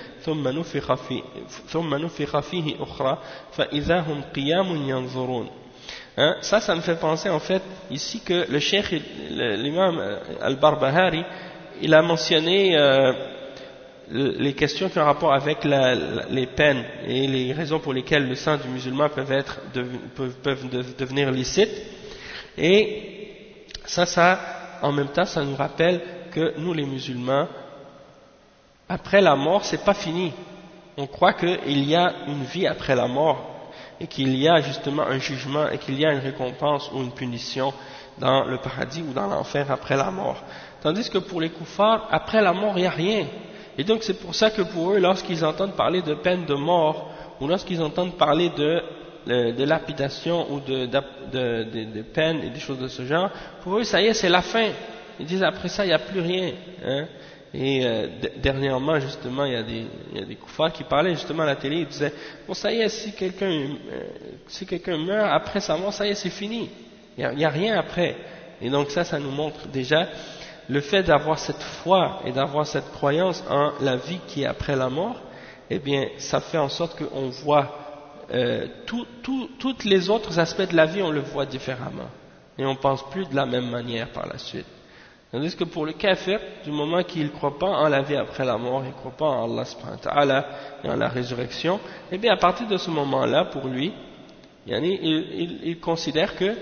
ثم نفخ فيه أخرى فإذا هم قيام ينظرون. Ça me fait penser en fait ici que le cheikh, l'imam al-Barbahari, il a mentionné les questions qui ont rapport avec les peines et les raisons pour lesquelles le sang du musulman peuvent devenir licite, et ça en même temps, ça nous rappelle que nous, les musulmans, après la mort, c'est pas fini. On croit qu'il y a une vie après la mort, et qu'il y a justement un jugement, et qu'il y a une récompense ou une punition dans le paradis ou dans l'enfer après la mort. Tandis que pour les koufars, après la mort, il n'y a rien. Et donc c'est pour ça que pour eux, lorsqu'ils entendent parler de peine de mort, ou lorsqu'ils entendent parler de lapidation ou de peine et des choses de ce genre, pour eux ça y est c'est la fin, ils disent après ça il n'y a plus rien, hein. Et dernièrement justement il y a des koufars qui parlaient justement à la télé, ils disaient bon ça y est si quelqu'un meurt après sa mort, ça y est c'est fini, il n'y a rien après. Et donc ça nous montre déjà le fait d'avoir cette foi et d'avoir cette croyance en la vie qui est après la mort, eh bien ça fait en sorte qu'on voit tous les autres aspects de la vie, on le voit différemment et on pense plus de la même manière par la suite. Tandis que pour le kafir, du moment qu'il ne croit pas en la vie après la mort, il ne croit pas en Allah subhanahu wa ta'ala et en la résurrection, et bien à partir de ce moment-là, pour lui, il considère que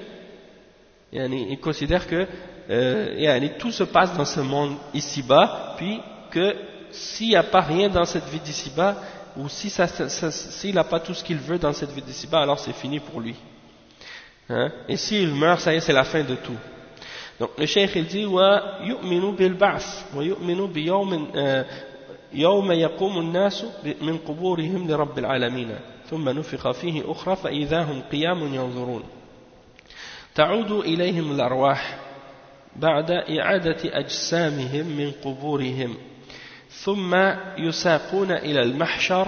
tout se passe dans ce monde ici-bas, puis que s'il n'y a pas rien dans cette vie d'ici-bas, ou s'il n'a pas tout ce qu'il veut dans cette vie d'ici-bas, alors c'est fini pour lui, hein? Et s'il meurt, ça y est, c'est la fin de tout. Donc le cheikh il dit wa yu'minu bil ba'th wa yu'minu bi yawma yaqumu an-nasu min quburihim li rabbil alamin ثم نفخ فيه أخرى فإذا هم قيام ينظرون تعود إليهم الأرواح بعد إعادة أجسامهم من قبورهم ثم يساقون إلى المحشر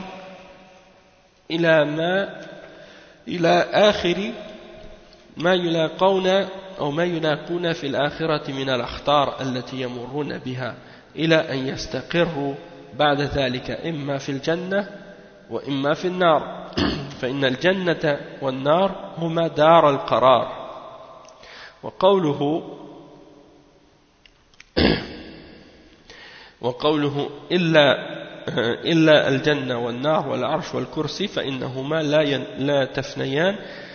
إلى آخر ما يلاقون أو ما يلاقون في الآخرة من الأخطار التي يمرون بها إلى أن يستقروا بعد ذلك إما في الجنة وإما في النار فإن الجنة والنار هما دار القرار وقوله إلا الجنة والنار والعرش والكرسي فإنهما لا تفنيان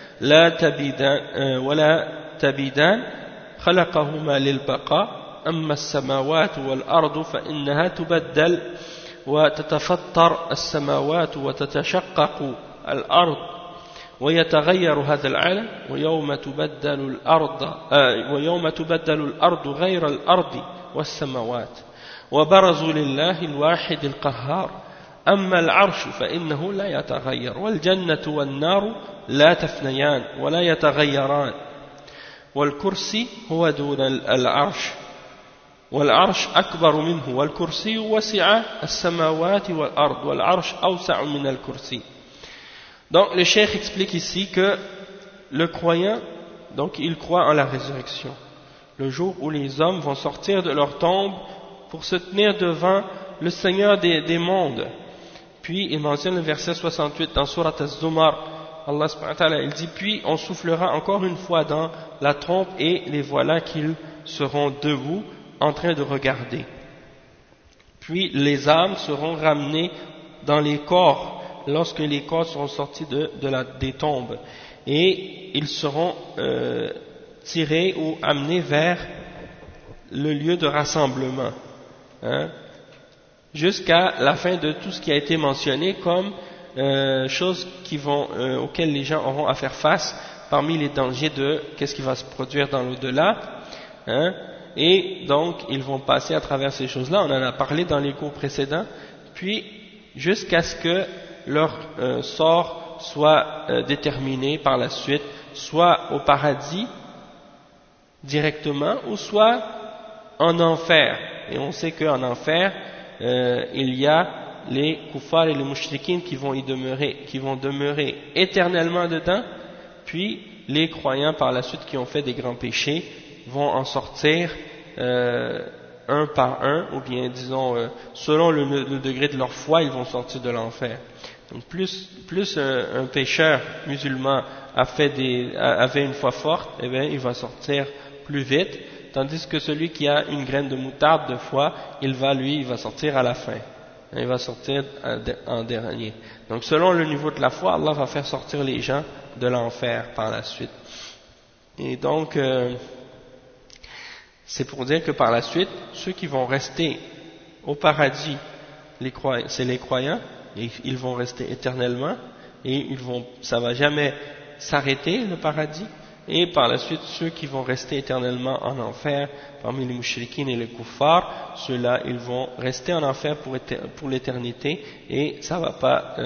ولا تبيدان خلقهما للبقاء أما السماوات والأرض فإنها تبدل وتتفطر السماوات وتتشقق الأرض ويتغير هذا العالم ويوم تبدل الأرض غير الأرض والسماوات وبرزوا لله الواحد القهار أما العرش فإنه لا يتغير والجنة والنار لا تفنيان ولا يتغيران والكرسي هو دون العرش والعرش أكبر منه والكرسي وسع السماوات والأرض والعرش أوسع من الكرسي. Donc le cheikh explique ici que le croyant, donc il croit en la résurrection, le jour où les hommes vont sortir de leur tombe pour se tenir devant le Seigneur des mondes. Puis il mentionne le verset 68 dans Surat Az-Zumar, Allah subhanahu wa ta'ala, il dit puis on soufflera encore une fois dans la trompe et les voilà qu'ils seront debout en train de regarder. Puis les âmes seront ramenées dans les corps lorsque les corps seront sortis des tombes et ils seront tirés ou amenés vers le lieu de rassemblement, jusqu'à la fin de tout ce qui a été mentionné comme choses auxquelles les gens auront à faire face parmi les dangers de qu'est-ce qui va se produire dans l'au-delà, et donc ils vont passer à travers ces choses-là, on en a parlé dans les cours précédents, puis jusqu'à ce que leur sort soit déterminé par la suite, soit au paradis directement, ou soit en enfer. Et on sait qu'en enfer, il y a les kuffars et les mushrikines qui vont demeurer éternellement dedans, puis les croyants par la suite qui ont fait des grands péchés vont en sortir un par un, ou bien disons selon le degré de leur foi, ils vont sortir de l'enfer. Donc plus un pécheur musulman avait une foi forte, eh bien il va sortir plus vite, tandis que celui qui a une graine de moutarde de foi, il va sortir à la fin. Il va sortir en dernier. Donc selon le niveau de la foi, Allah va faire sortir les gens de l'enfer par la suite. Et donc c'est pour dire que par la suite, ceux qui vont rester au paradis, c'est les croyants, et ils vont rester éternellement, et ça va jamais s'arrêter le paradis, et par la suite ceux qui vont rester éternellement en enfer, parmi les mouchriquines et les kuffars, ceux-là ils vont rester en enfer pour l'éternité, et ça va pas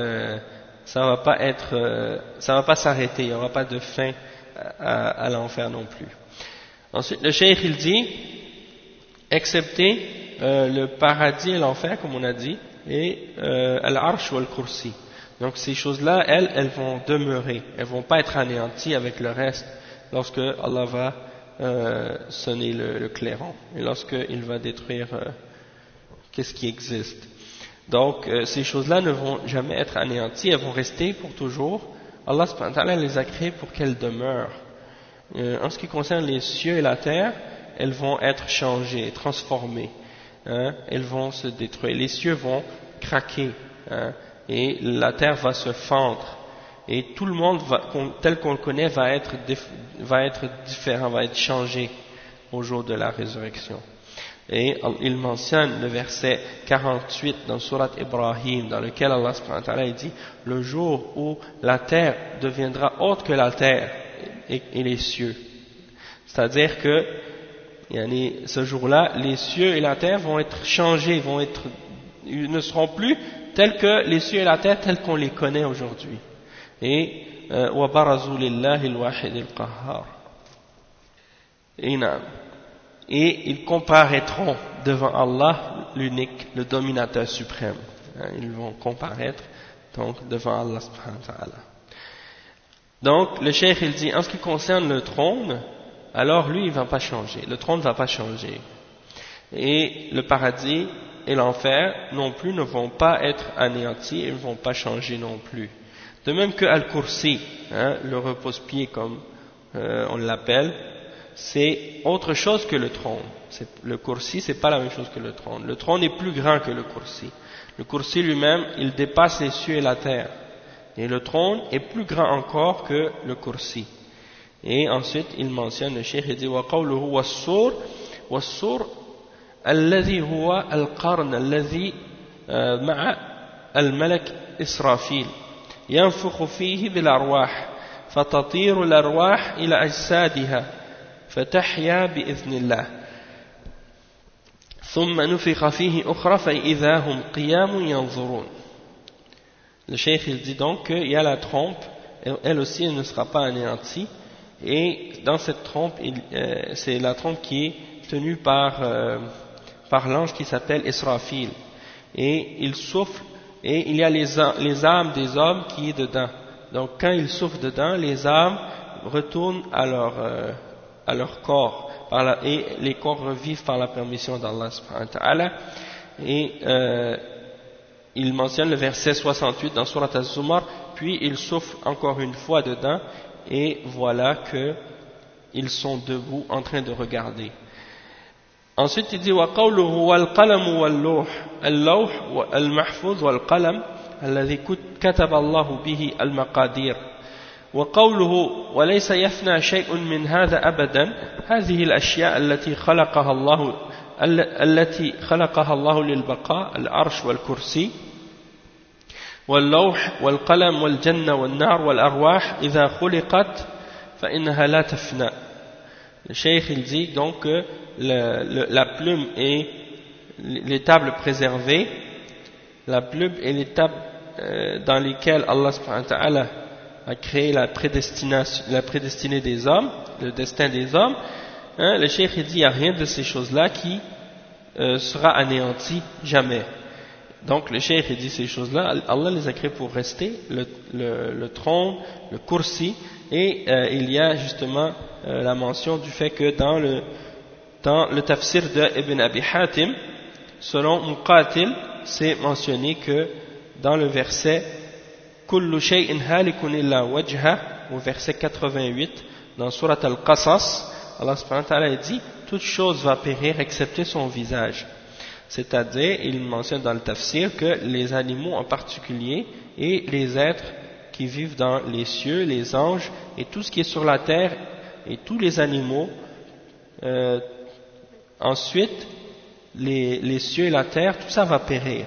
s'arrêter, il n'y aura pas de fin à l'enfer non plus. Ensuite le cheikh il dit, excepté le paradis et l'enfer comme on a dit, et al-arsh ou al-kursi. Donc ces choses-là, elles vont demeurer, elles vont pas être anéanties avec le reste lorsque Allah va sonner le clairon et lorsqu'il va détruire qu'est-ce qui existe. Donc ces choses-là ne vont jamais être anéanties, elles vont rester pour toujours. Allah subhanahu wa ta'ala les a créées pour qu'elles demeurent. En ce qui concerne les cieux et la terre, elles vont être changées, transformées. Elles vont se détruire, les cieux vont craquer, et la terre va se fendre, et tout le monde tel qu'on le connaît va être différent, va être changé au jour de la résurrection. Et il mentionne le verset 48 dans Surat Ibrahim, dans lequel Allah subhanahu wa ta'ala dit le jour où la terre deviendra autre que la terre et les cieux, c'est-à-dire que ce jour-là, les cieux et la terre vont être changés, ils ne seront plus tels que les cieux et la terre tels qu'on les connaît aujourd'hui. Et وَبَرَزُوا لِلَّهِ الْوَاحِدِ الْقَهَّارِ. Et ils comparaîtront devant Allah l'unique, le dominateur suprême. Ils vont comparaître donc devant Allah subhanahu wa ta'ala. Donc le cheikh il dit en ce qui concerne le trône, alors lui il ne va pas changer, le trône ne va pas changer. Et le paradis et l'enfer non plus ne vont pas être anéantis, ils ne vont pas changer non plus. De même que Al-Kursi, le repose-pied comme on l'appelle, c'est autre chose que le trône. Le Kursi, c'est pas la même chose que le trône. Le trône est plus grand que le Kursi. Le Kursi lui-même, il dépasse les cieux et la terre. Et le trône est plus grand encore que le Kursi. Et ensuite, il mentionne, le cheikh, il dit وَقَوْلُهُ وَالصُّورُ الَّذِي هُوَ الْقَرْنَ الَّذِي مَعَ الْمَلَكِ إسرافيل ينفخ فيه بالأرواح فتطير الأرواح إلى أجسادها فتحيا بإذن الله ثم نفخ فيه أخرى فإذا هم قيام ينظرون. Le cheikh il dit donc qu'il y a la trompe, elle aussi elle ne sera pas anéantie, et dans cette trompe c'est la trompe qui est tenue par l'ange qui s'appelle Israfil, et il souffle et il y a les âmes des hommes qui est dedans. Donc quand il souffle dedans, les âmes retournent à leur corps et les corps revivent par la permission d'Allah subhanahu wa ta'ala. Et il mentionne le verset 68 dans Surat Az-Zumar, puis il souffle encore une fois dedans et voilà qu'ils sont debout en train de regarder. Ensuite il dit وَقَوْلُهُ وَالْقَلَمُ وَاللَّوْحُ اللَّوْحُ وَالْمَحْفُوظ وَالْقَلَمُ الذي كتب الله به المقادير وقوله وليس يفنى شيء من هذا أبدا هذه الأشياء التي خلقها الله للبقاء العرش والكرسي واللوح والقلم والجنة والنار والأرواح إذا خلقت فإنها لا تفنى. Le cheikh il dit donc que la plume et les tables préservées, la plume et les tables dans lesquelles Allah subhanahu wa ta'ala a créé la prédestinée des hommes, le destin des hommes, le cheikh il dit il n'y a rien de ces choses-là qui sera anéanti jamais. Donc le cheikh il dit ces choses-là, Allah les a créées pour rester, le trône, le kursi, et il y a justement la mention du fait que dans le tafsir de Ibn Abi Hatim, selon Muqatil, c'est mentionné que dans le verset Kullu shay'in halikun illa wajha, au verset 88 dans Surat Al-Qasas, Allah subhanahu wa ta'ala dit toute chose va périr excepté son visage. C'est-à-dire, il mentionne dans le tafsir que les animaux en particulier et les êtres qui vivent dans les cieux, les anges et tout ce qui est sur la terre et tous les animaux, ensuite les cieux et la terre, tout ça va périr.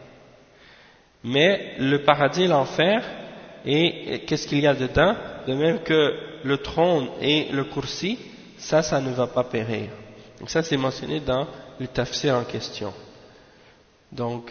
Mais le paradis et l'enfer, et qu'est-ce qu'il y a dedans, de même que le trône et le kursi, ça ne va pas périr. Donc ça c'est mentionné dans le tafsir en question. Donc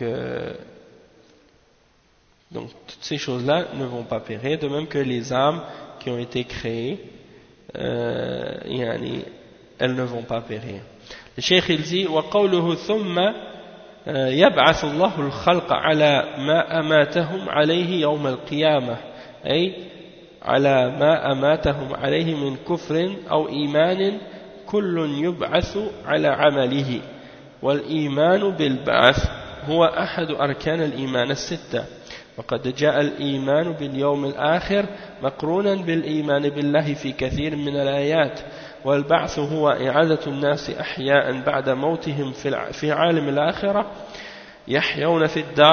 toutes ces choses-là ne vont pas périr, de même que les âmes qui ont été créées, elles ne vont pas périr. Le cheikh il dit وَقَوْلُهُ ثُمَّ يبعث الله الخلق على ما أماتهم عليه يوم القيامة أي على ما أماتهم عليه من كفر أو إيمان كل يبعث على عمله والإيمان بالبعث هو أحد أركان الإيمان الستة وقد جاء الإيمان باليوم الآخر مقرونا بالإيمان بالله في كثير من الآيات والبعث هو إعادة الناس أحياء بعد موتهم في عالم الآخرة يحيون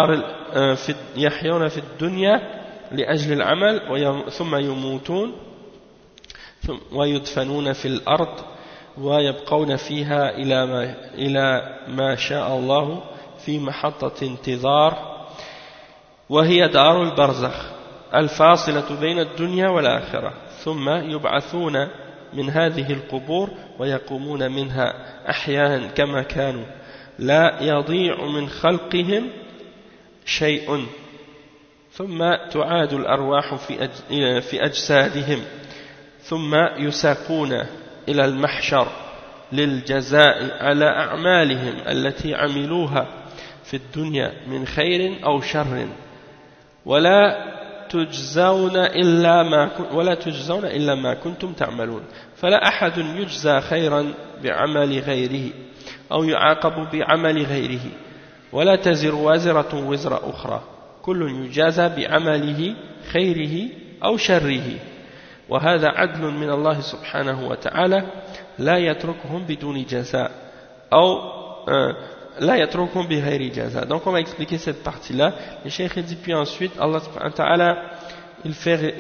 في الدنيا لأجل العمل ثم يموتون ويدفنون في الأرض ويبقون فيها إلى ما شاء الله في محطة انتظار وهي دار البرزخ الفاصلة بين الدنيا والآخرة ثم يبعثون من هذه القبور ويقومون منها أحياء كما كانوا لا يضيع من خلقهم شيء ثم تعاد الأرواح في أجسادهم ثم يساقون إلى المحشر للجزاء على أعمالهم التي عملوها في الدنيا من خير أو شر ولا تجزون إلا ما كنتم تعملون فلا أحد يجزى خيرا بعمل غيره أو يعاقب بعمل غيره ولا تزر وازرة وزر أخرى كل يجازى بعمله خيره أو شره وهذا عدل من الله سبحانه وتعالى لا يتركهم بدون جزاء أو لا يتركهم بغير جزاء. Donc on va expliquer cette partie-là. Le cheikh dit puis ensuite Allah subhanahu wa ta'ala il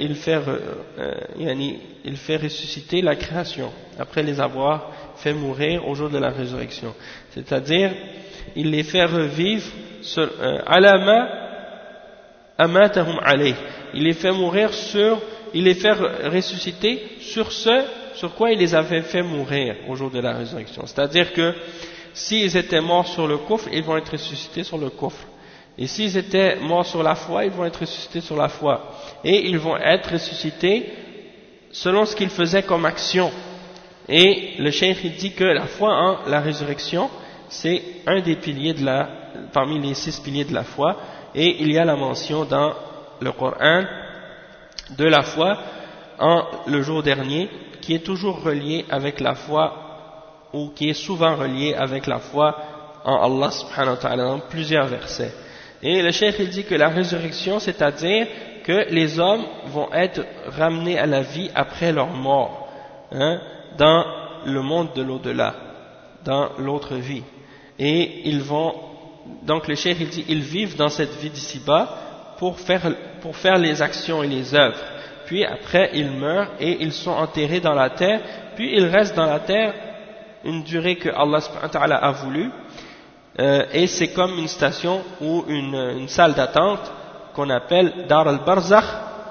fait ressusciter la création après les avoir fait mourir au jour de la résurrection. C'est-à-dire il les fait revivre sur alama amatahum alayh. Il les fait mourir il les fait ressusciter sur quoi il les avait fait mourir au jour de la résurrection. C'est-à-dire que s'ils étaient morts sur le kufr, ils vont être ressuscités sur le kufr. Et s'ils étaient morts sur la foi, ils vont être ressuscités sur la foi. Et ils vont être ressuscités selon ce qu'ils faisaient comme action. Et le cheikh dit que la foi en la résurrection, c'est un des piliers parmi les 6 piliers de la foi. Et il y a la mention dans le Coran de la foi en le jour dernier, qui est toujours relié avec la foi, ou qui est souvent relié avec la foi en Allah subhanahu wa ta'ala dans plusieurs versets. Et le cheikh il dit que la résurrection, c'est-à-dire que les hommes vont être ramenés à la vie après leur mort, dans le monde de l'au-delà, dans l'autre vie. Et donc le cheikh il dit, ils vivent dans cette vie d'ici-bas pour faire les actions et les œuvres. Puis après ils meurent et ils sont enterrés dans la terre, puis ils restent dans la terre une durée que Allah subhanahu wa ta'ala a voulu, et c'est comme une station ou une salle d'attente qu'on appelle Dar al-Barzakh,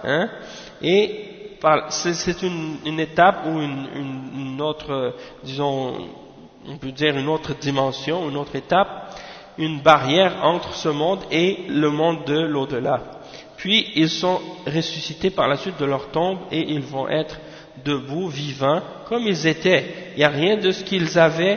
et c'est une étape ou une autre, disons, on peut dire une autre dimension, une autre étape, une barrière entre ce monde et le monde de l'au-delà. Puis ils sont ressuscités par la suite de leur tombe et ils vont être debout, vivants, comme ils étaient. Il n'y a rien de ce qu'ils avaient,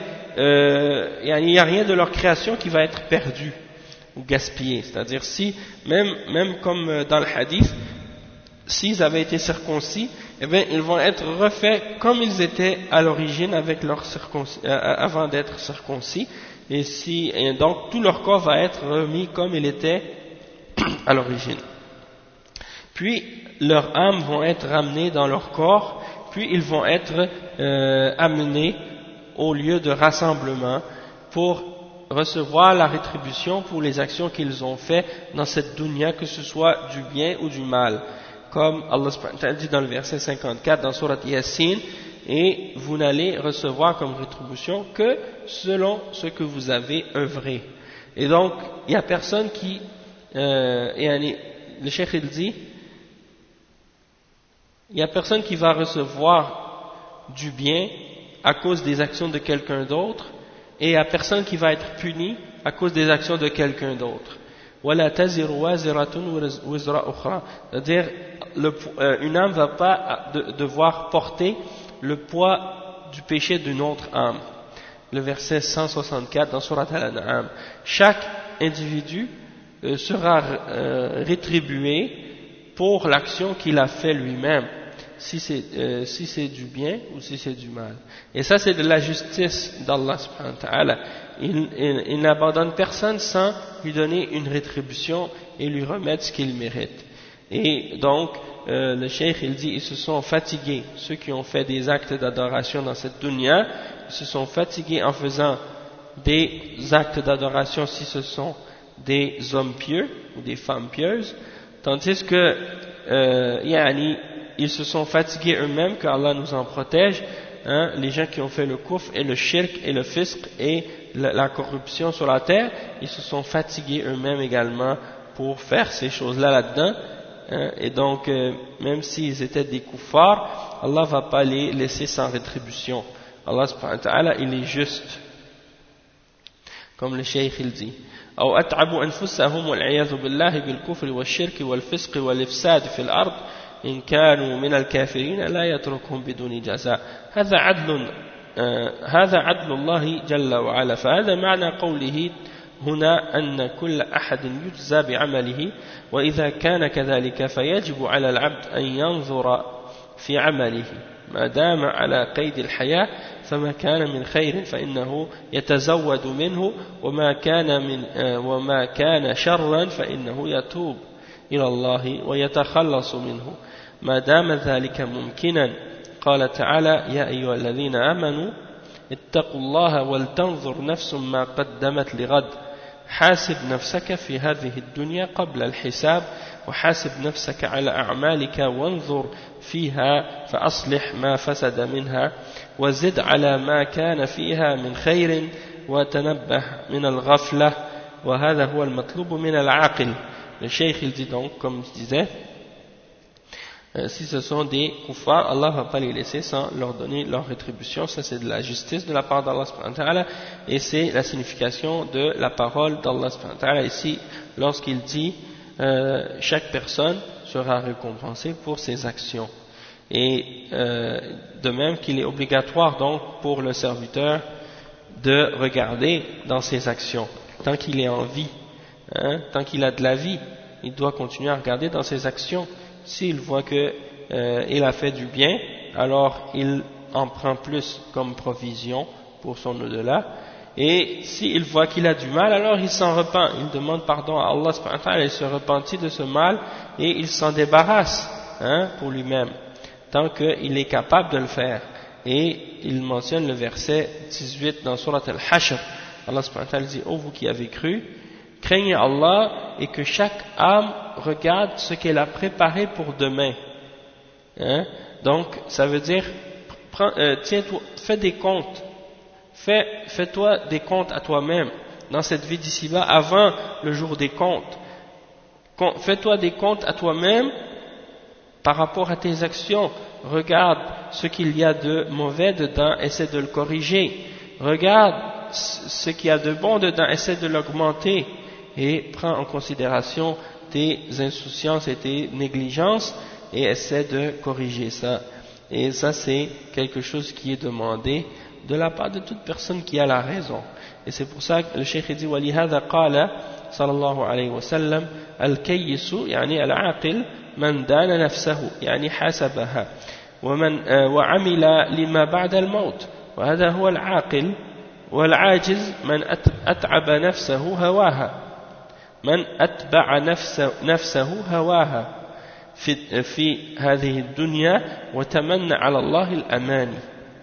il n'y a rien de leur création qui va être perdu ou gaspillé. C'est-à-dire si, même comme dans le hadith, s'ils avaient été circoncis, eh bien, ils vont être refaits comme ils étaient à l'origine avec avant d'être circoncis. Et donc tout leur corps va être remis comme il était à l'origine. Puis leurs âmes vont être ramenées dans leur corps, puis ils vont être amenés au lieu de rassemblement pour recevoir la rétribution pour les actions qu'ils ont fait dans cette dunya, que ce soit du bien ou du mal. Comme Allah dit dans le verset 54 dans Surat Yasin, et vous n'allez recevoir comme rétribution que selon ce que vous avez œuvré. Et donc, il n'y a personne qui, le cheikh il dit, il n'y a personne qui va recevoir du bien à cause des actions de quelqu'un d'autre, et il n'y a personne qui va être puni à cause des actions de quelqu'un d'autre. C'est-à-dire, une âme ne va pas devoir porter le poids du péché d'une autre âme. Le verset 164 dans Surat Al-An'am. Chaque individu sera rétribué pour l'action qu'il a fait lui-même, si c'est du bien ou si c'est du mal. Et ça, c'est de la justice d'Allah subhanahu wa ta'ala. Il n'abandonne personne sans lui donner une rétribution et lui remettre ce qu'il mérite. Et donc, le cheikh il dit, ils se sont fatigués, ceux qui ont fait des actes d'adoration dans cette dunya, ils se sont fatigués en faisant des actes d'adoration si ce sont des hommes pieux ou des femmes pieuses, tandis que ils se sont fatigués eux-mêmes, qu'Allah nous en protège, les gens qui ont fait le kufr et le shirk et le fisq et la corruption sur la terre, ils se sont fatigués eux-mêmes également pour faire ces choses-là là-dedans. Et donc, même s'ils étaient des kuffars, Allah ne va pas les laisser sans rétribution. Allah subhanahu wa ta'ala, il est juste. Comme le cheikh il dit. أو أتعبوا أنفسهم والعياذ بالله بالكفر والشرك والفسق والإفساد في الأرض إن كانوا من الكافرين لا يتركهم بدون جزاء. هذا عدل الله جل وعلا. فهذا معنى قوله هنا أن كل أحد يجزى بعمله، وإذا كان كذلك فيجب على العبد أن ينظر في عمله ما دام على قيد الحياة، فما كان من خير فإنه يتزود منه، وما كان شرا فإنه يتوب إلى الله ويتخلص منه ما دام ذلك ممكنا. قال تعالى: يا أيها الذين آمنوا اتقوا الله ولتنظر نفس ما قدمت لغد حاسب نفسك في هذه الدنيا قبل الحساب وحاسب نفسك على أعمالك وانظر فيها فأصلح ما فسد منها وزد على ما كان فيها من خير وتنبه من الغفلة وهذا هو المطلوب من العاقل. Le cheikh il dit donc, comme je disais, si ce sont des kuffars, Allah ne va pas les laisser sans leur donner leur rétribution. Ça c'est de la justice de la part d'Allah subhanahu wa ta'ala, et c'est la signification de la parole d'Allah subhanahu wa ta'ala ici lorsqu'il dit chaque personne sera récompensée pour ses actions. Et de même qu'il est obligatoire donc pour le serviteur de regarder dans ses actions tant qu'il est en vie, tant qu'il a de la vie, il doit continuer à regarder dans ses actions. S'il voit que il a fait du bien, alors il en prend plus comme provision pour son au-delà. Et s'il voit qu'il a du mal, alors il s'en repent, il demande pardon à Allah subhanahu wa ta'ala, il se repentit de ce mal et il s'en débarrasse pour lui-même, tant qu'il est capable de le faire. Et il mentionne le verset 18 dans Surat Al-Hashr. Allah subhanahu wa ta'ala dit: ô vous qui avez cru, craignez Allah et que chaque âme regarde ce qu'elle a préparé pour demain. Donc ça veut dire tiens-toi, fais des comptes, fais-toi des comptes à toi-même dans cette vie d'ici-bas avant le jour des comptes. Fais-toi des comptes à toi-même par rapport à tes actions. Regarde ce qu'il y a de mauvais dedans, essaie de le corriger. Regarde ce qu'il y a de bon dedans, essaie de l'augmenter. Et prends en considération tes insouciances et tes négligences et essaie de corriger ça. Et ça c'est quelque chose qui est demandé de la part de toute personne qui a la raison. Et c'est pour ça que le cheikh dit: وَلِهَذَا قَالَ صلى الله عليه وسلم الكيس يعني العاقل من دان نفسه يعني حاسبها وعمل لما بعد الموت وهذا هو العاقل. والعاجز من أتعب نفسه هواها من أتبع نفسه هواها في هذه الدنيا وتمنى على الله الأماني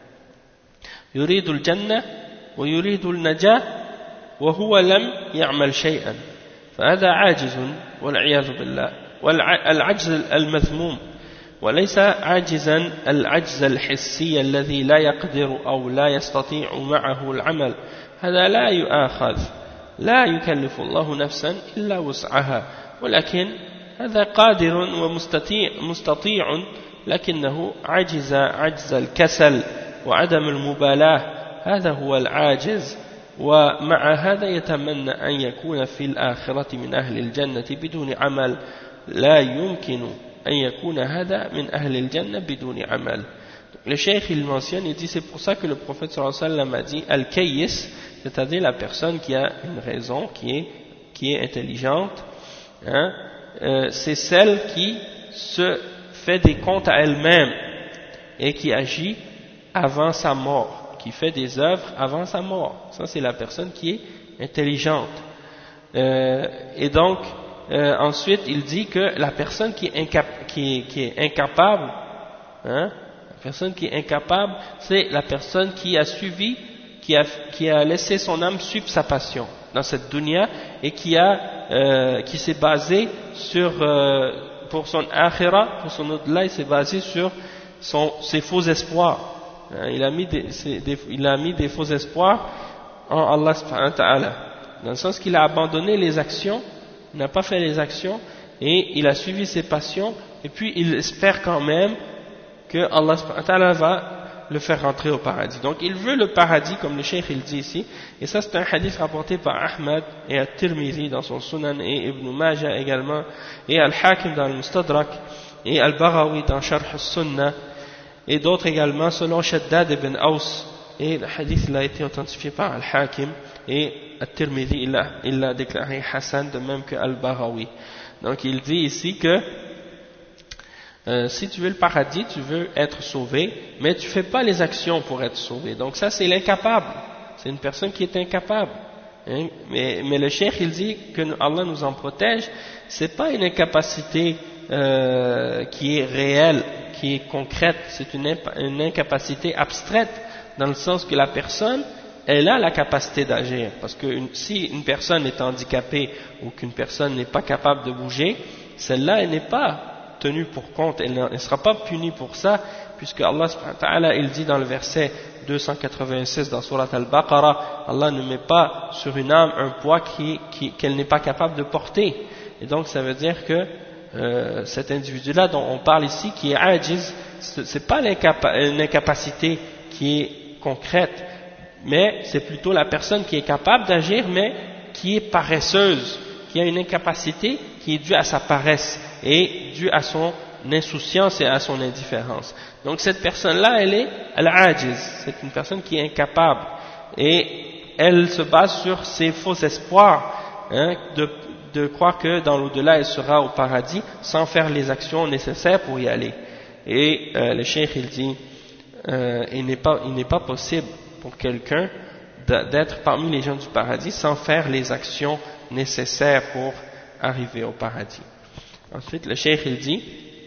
يريد الجنة ويريد النجاة وهو لم يعمل شيئا فهذا عاجز والعياذ بالله. والعجز المذموم وليس عاجزا العجز الحسي الذي لا يقدر أو لا يستطيع معه العمل، هذا لا يؤاخذ، لا يكلف الله نفسا إلا وسعها، ولكن هذا قادر ومستطيع لكنه عجز الكسل وعدم المبالاة، هذا هو العاجز. ومع هذا يتمنى أن يكون في الآخرة من أهل الجنة بدون عمل، لا يمكن أن يكون هذا من أهل الجنة بدون عمل. Le cheikh il mentionne, il dit c'est pour ça que le prophète sallallahu alayhi wa sallam a dit al-kayyis, c'est-à-dire la personne qui a une raison, qui est intelligente, c'est celle qui se fait des comptes à elle-même et qui agit avant sa mort, qui fait des œuvres avant sa mort. Ça c'est la personne qui est intelligente. Et donc ensuite il dit que la personne qui est incapable, la personne qui est incapable, c'est la personne qui a suivi, qui a laissé son âme suivre sa passion dans cette dunya et qui s'est basé sur pour son akhira, pour son au-delà, il s'est basé sur ses faux espoirs. Il a mis des faux espoirs en Allah subhanahu wa ta'ala, dans le sens qu'il a abandonné les actions, il n'a pas fait les actions et il a suivi ses passions, et puis il espère quand même que Allah subhanahu wa ta'ala va le faire rentrer au paradis. Donc il veut le paradis, comme le cheikh il dit ici, et ça c'est un hadith rapporté par Ahmad et At-Tirmidhi dans son Sunan, et Ibn Majah également, et Al-Hakim dans le Mustadrak, et Al-Baghawi dans Sharh al-Sunnah, et d'autres également selon Shaddad ibn Aus, et le hadith il a été authentifié par Al-Hakim, et At-Tirmidhi il l'a déclaré Hassan, de même que Al-Baghawi. Donc il dit ici que si tu veux le paradis, tu veux être sauvé, mais tu fais pas les actions pour être sauvé. Donc ça c'est l'incapable, c'est une personne qui est incapable. Hein? Mais le cheikh il dit que Allah nous en protège, c'est pas une incapacité qui est réelle, qui est concrète, c'est une incapacité abstraite, dans le sens que la personne, elle a la capacité d'agir. Parce que si une personne est handicapée ou qu'une personne n'est pas capable de bouger, celle-là elle n'est pas tenue pour compte, elle ne sera pas punie pour ça, puisque Allah subhanahu wa ta'ala il dit dans le verset 286 dans Surat Al-Baqarah, Allah ne met pas sur une âme un poids qu'elle n'est pas capable de porter. Et donc ça veut dire que cet individu-là dont on parle ici, qui est ajiz, c'est pas une incapacité qui est concrète, mais c'est plutôt la personne qui est capable d'agir, mais qui est paresseuse, qui a une incapacité qui est due à sa paresse et due à son insouciance et à son indifférence. Donc cette personne-là, elle est al-ajiz, c'est une personne qui est incapable, et elle se base sur ses faux espoirs, hein, de croire que dans l'au-delà elle sera au paradis sans faire les actions nécessaires pour y aller. Et le cheikh il dit il n'est pas possible pour quelqu'un d'être parmi les gens du paradis sans faire les actions nécessaires pour arriver au paradis. Ensuite le cheikh il dit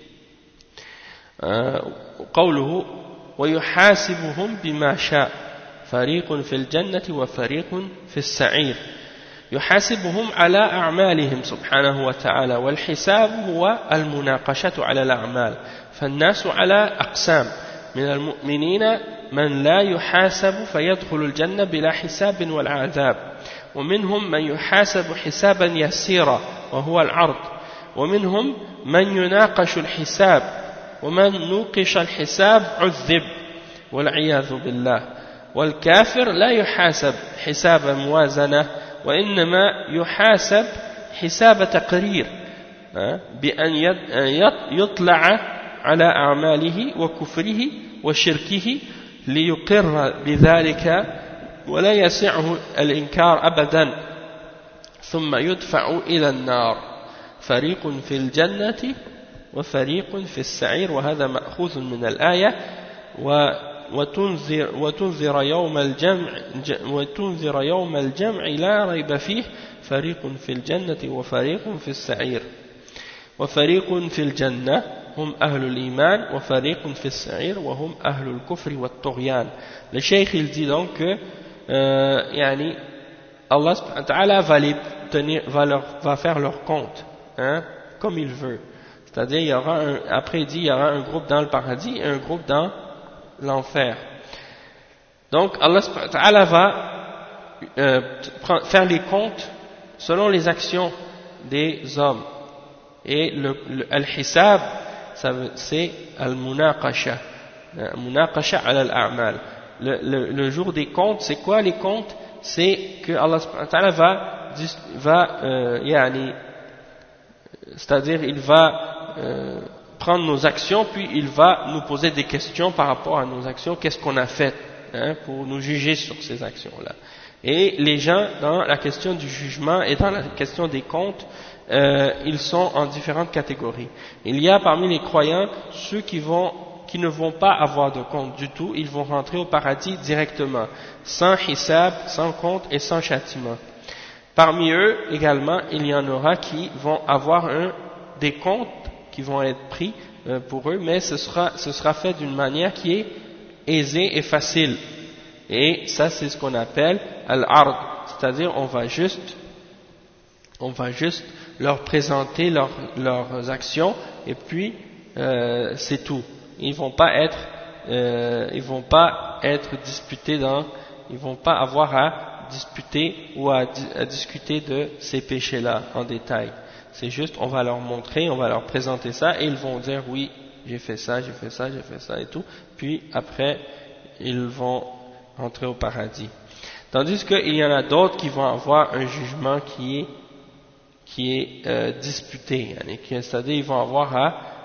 قوله ويحاسبهم بما شاء فريق في الجنة وفريق في السعير. يحاسبهم على أعمالهم سبحانه وتعالى، والحساب هو المناقشة على الأعمال. فالناس على أقسام، من المؤمنين من لا يحاسب فيدخل الجنة بلا حساب ولا عذاب، ومنهم من يحاسب حسابا يسيرا وهو العرض، ومنهم من يناقش الحساب، ومن نوقش الحساب عذب والعياذ بالله. والكافر لا يحاسب حساب موازنة، وإنما يحاسب حساب تقرير، بأن يطلع على أعماله وكفره وشركه ليقر بذلك ولا يسعه الإنكار أبدا، ثم يدفع إلى النار. فريق في الجنة وفريق في السعير. وهذا مأخوذ من الآية. وتنذر يوم الجمع لا ريب فيه فريق في الجنة وفريق في السعير. وفريق في الجنة هم أهل الإيمان وفريق في السعير وهم أهل الكفر والطغيان. Le cheikh il dit donc que yani, Allah subhanahu wa ta'ala va faire leur compte, hein, comme il veut. C'est-à-dire après il dit il y aura un groupe dans le paradis et un groupe dans l'enfer. Donc Allah subhanahu wa ta'ala va faire les comptes selon les actions des hommes. Et al-hisab, c'est al-munaqasha, munaqasha ala al-a'mal. Le jour des comptes, c'est quoi les comptes? C'est que Allah subhanahu wa ta'ala c'est-à-dire il va prendre nos actions, puis il va nous poser des questions par rapport à nos actions, qu'est-ce qu'on a fait, hein, pour nous juger sur ces actions-là. Et les gens, dans la question du jugement et dans la question des comptes, ils sont en différentes catégories. Il y a parmi les croyants ceux qui ne vont pas avoir de compte du tout, ils vont rentrer au paradis directement, sans hisab, sans compte et sans châtiment. Parmi eux également, il y en aura qui vont avoir des comptes qui vont être pris pour eux, mais ce sera fait d'une manière qui est aisée et facile. Et ça, c'est ce qu'on appelle al-ard, c'est-à-dire on va juste leur présenter leurs actions et puis c'est tout. Ils vont pas être disputés ils vont pas avoir à disputer ou à discuter de ces péchés-là en détail. C'est juste, on va leur montrer, on va leur présenter ça et ils vont dire oui, j'ai fait ça et tout. Puis après, ils vont entrer au paradis. Tandis qu'il y en a d'autres qui vont avoir un jugement qui est disputé, c'est-à-dire ils vont avoir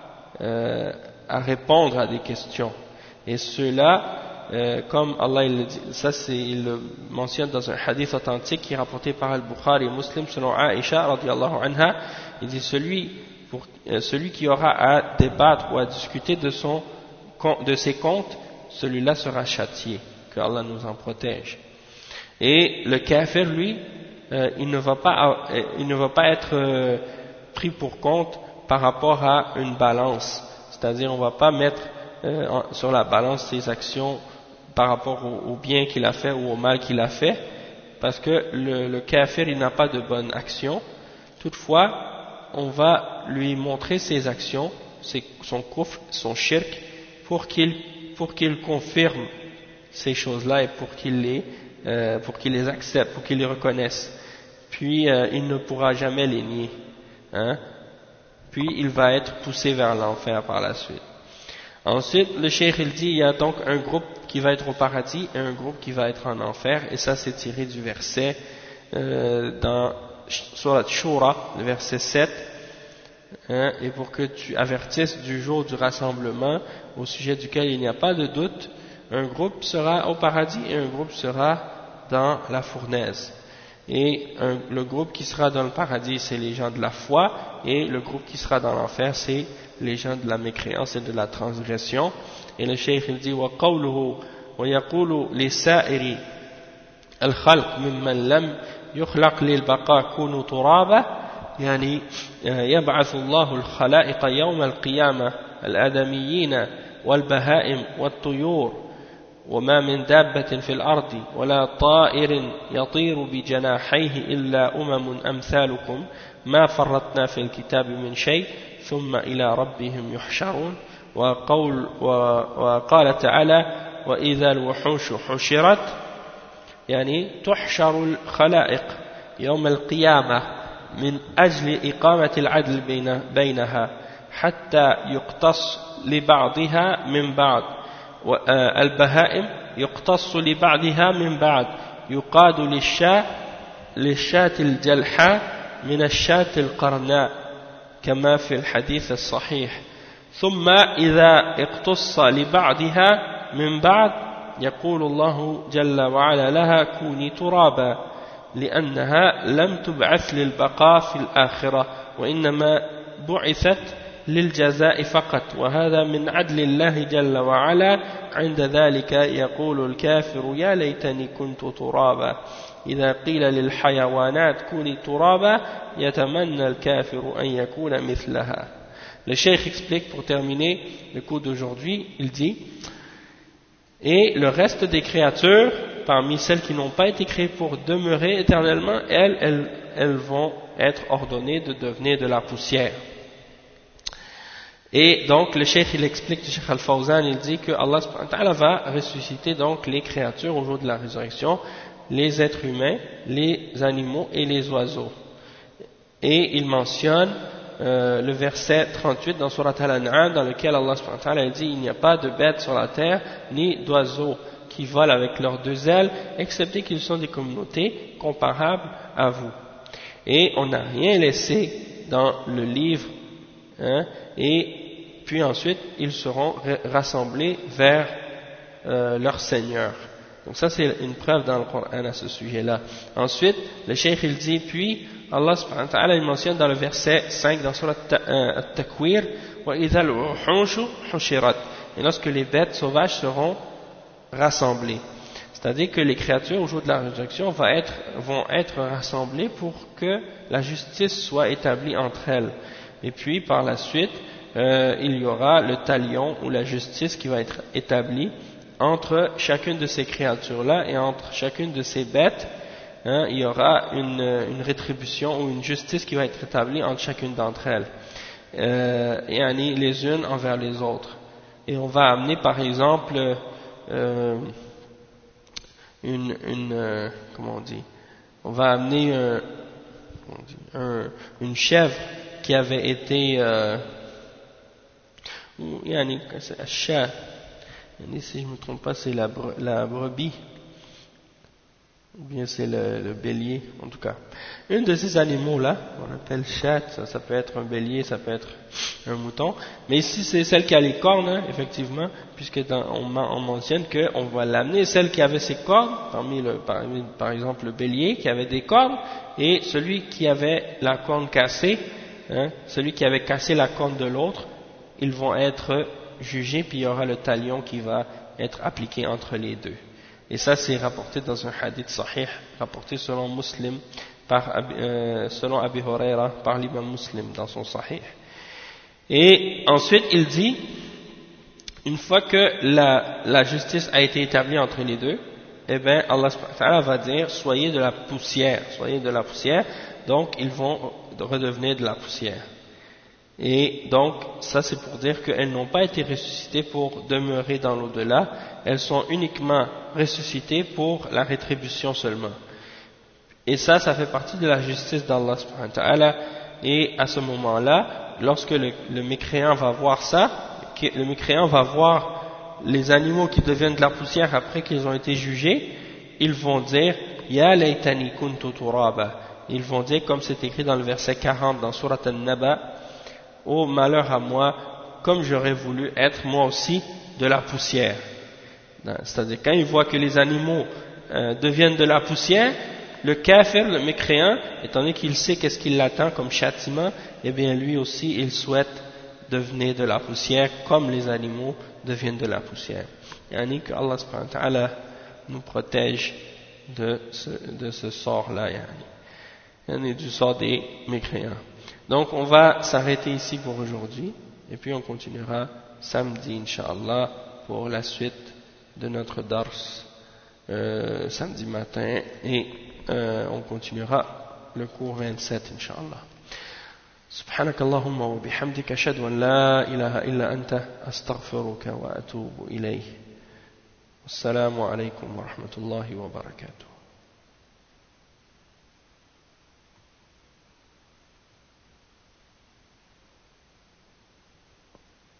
à répondre à des questions. Et ceux-là, comme Allah il le dit, il le mentionne dans un hadith authentique qui est rapporté par Al-Bukhari et Muslim selon Aïcha radiyallahu anha, il dit celui qui aura à débattre ou à discuter de ses comptes, celui-là sera châtié, que Allah nous en protège. Et le kafir, lui, il ne va pas être pris pour compte par rapport à une balance, c'est-à-dire on ne va pas mettre sur la balance ses actions par rapport au bien qu'il a fait ou au mal qu'il a fait, parce que le kafir, il n'a pas de bonne action. Toutefois, on va lui montrer ses actions, son kufr, son shirk, pour qu'il confirme ces choses-là et pour qu'il les accepte, pour qu'il les reconnaisse. Puis il ne pourra jamais les nier. Puis il va être poussé vers l'enfer par la suite. Ensuite, le cheikh il dit, il y a donc un groupe qui va être au paradis et un groupe qui va être en enfer, et ça c'est tiré du verset dans Surat Shura, le verset 7, et pour que tu avertisses du jour du rassemblement au sujet duquel il n'y a pas de doute, un groupe sera au paradis et un groupe sera dans la fournaise. Et le groupe qui sera dans le paradis, c'est les gens de la foi, et le groupe qui sera dans l'enfer, c'est les gens de la mécréance et de la transgression. Et le cheikh il dit وَقَوْلُهُ وَيَقُولُ لِسَائِرِ الْخَلْقِ مِمَّنْ لَمْ يُخْلَقْ لِلْبَقَاءِ كُونُوا تُرَابًا يعني يبعث الله الخلائق يوم القيامة الآدميين والبهائم والطيور وما من دابة في الأرض ولا طائر يطير بجناحيه إلا أمثالكم ما فرطنا في الكتاب من شيء ثم إلى ربهم يحشرون. وقال تعالى وإذا الوحوش حشرت يعني تحشر الخلائق يوم القيامة من أجل إقامة العدل بينها حتى يقتص لبعضها من بعض البهائم يقتص لبعضها من بعض يقاد للشاة الجلحاء من الشاة القرناء كما في الحديث الصحيح ثم إذا اقتص لبعضها من بعد يقول الله جل وعلا لها كوني ترابا لأنها لم تبعث للبقاء في الآخرة وإنما بعثت للجزاء فقط وهذا من عدل الله جل وعلا عند ذلك يقول الكافر يا ليتني كنت ترابا إذا قيل للحيوانات كوني ترابا يتمنى الكافر أن يكون مثلها. Le cheikh explique pour terminer le cours d'aujourd'hui, il dit et le reste des créatures parmi celles qui n'ont pas été créées pour demeurer éternellement, elles vont être ordonnées de devenir de la poussière. Et donc le cheikh il explique, le cheikh Al-Fawzan il dit que Allah subhanahu wa ta'ala va ressusciter donc les créatures au jour de la résurrection, les êtres humains, les animaux et les oiseaux. Et il mentionne le verset 38 dans Surat Al-An'am dans lequel Allah subhanahu wa ta'ala dit il n'y a pas de bêtes sur la terre ni d'oiseaux qui volent avec leurs deux ailes excepté qu'ils sont des communautés comparables à vous. Et on n'a rien laissé dans le livre et puis ensuite ils seront rassemblés vers leur Seigneur. Donc ça c'est une preuve dans le Coran à ce sujet-là. Ensuite, le cheikh il dit, puis Allah subhanahu wa ta'ala il mentionne dans le verset 5 dans Surat At-Takwir وَإِذَا الْوُحُوشُ حُشِرَتْ et lorsque les bêtes sauvages seront rassemblées. C'est-à-dire que les créatures au jour de la résurrection vont être rassemblées pour que la justice soit établie entre elles. Et puis par la suite, il y aura le talion ou la justice qui va être établie entre chacune de ces créatures-là et entre chacune de ces bêtes. Il y aura une rétribution ou une justice qui va être établie entre chacune d'entre elles, et les unes envers les autres. Et on va amener par exemple comment on dit, on va amener une chèvre qui avait été Et si je ne me trompe pas, c'est la brebis, ou bien c'est le bélier, en tout cas. Une de ces animaux-là, on appelle chat, ça peut être un bélier, ça peut être un mouton, mais ici c'est celle qui a les cornes, hein, effectivement, puisque on mentionne qu'on va l'amener, celle qui avait ses cornes, par exemple le bélier qui avait des cornes, et celui qui avait la corne cassée, hein, celui qui avait cassé la corne de l'autre, ils vont être jugés, puis il y aura le talion qui va être appliqué entre les deux. Et ça c'est rapporté dans un hadith sahih, rapporté selon Muslim, selon Abi Huraira, par l'imam Muslim dans son sahih. Et ensuite il dit, une fois que la justice a été établie entre les deux, eh bien Allah subhanahu wa ta'ala va dire, soyez de la poussière, donc ils vont redevenir de la poussière. Et donc, ça c'est pour dire qu'elles n'ont pas été ressuscitées pour demeurer dans l'au-delà, elles sont uniquement ressuscitées pour la rétribution seulement. Et ça fait partie de la justice d'Allah subhanahu wa ta'ala, et à ce moment-là, lorsque le mécréant va voir ça, le mécréant va voir les animaux qui deviennent de la poussière après qu'ils ont été jugés, ils vont dire « Ya laytani kuntu turaba » ils vont dire, comme c'est écrit dans le verset 40 dans Surat An-Naba, « Oh malheur à moi, comme j'aurais voulu être moi aussi de la poussière. » C'est-à-dire, quand il voit que les animaux deviennent de la poussière, le kafir, le mécréant, étant donné qu'il sait qu'est-ce qui l'attend comme châtiment, eh bien lui aussi, il souhaite devenir de la poussière comme les animaux deviennent de la poussière. Yani que Allah subhanahu wa ta'ala nous protège de ce sort-là, yani du sort des mécréants. Donc on va s'arrêter ici pour aujourd'hui, et puis on continuera samedi, Inch'Allah, pour la suite de notre dars samedi matin, et on continuera le cours 27, Inch'Allah. سبحانك اللهم وبحمدك أشهد أن لا إله إلا أنت أستغفرك وأتوب إليه. السلام عليكم ورحمة الله وبركاته.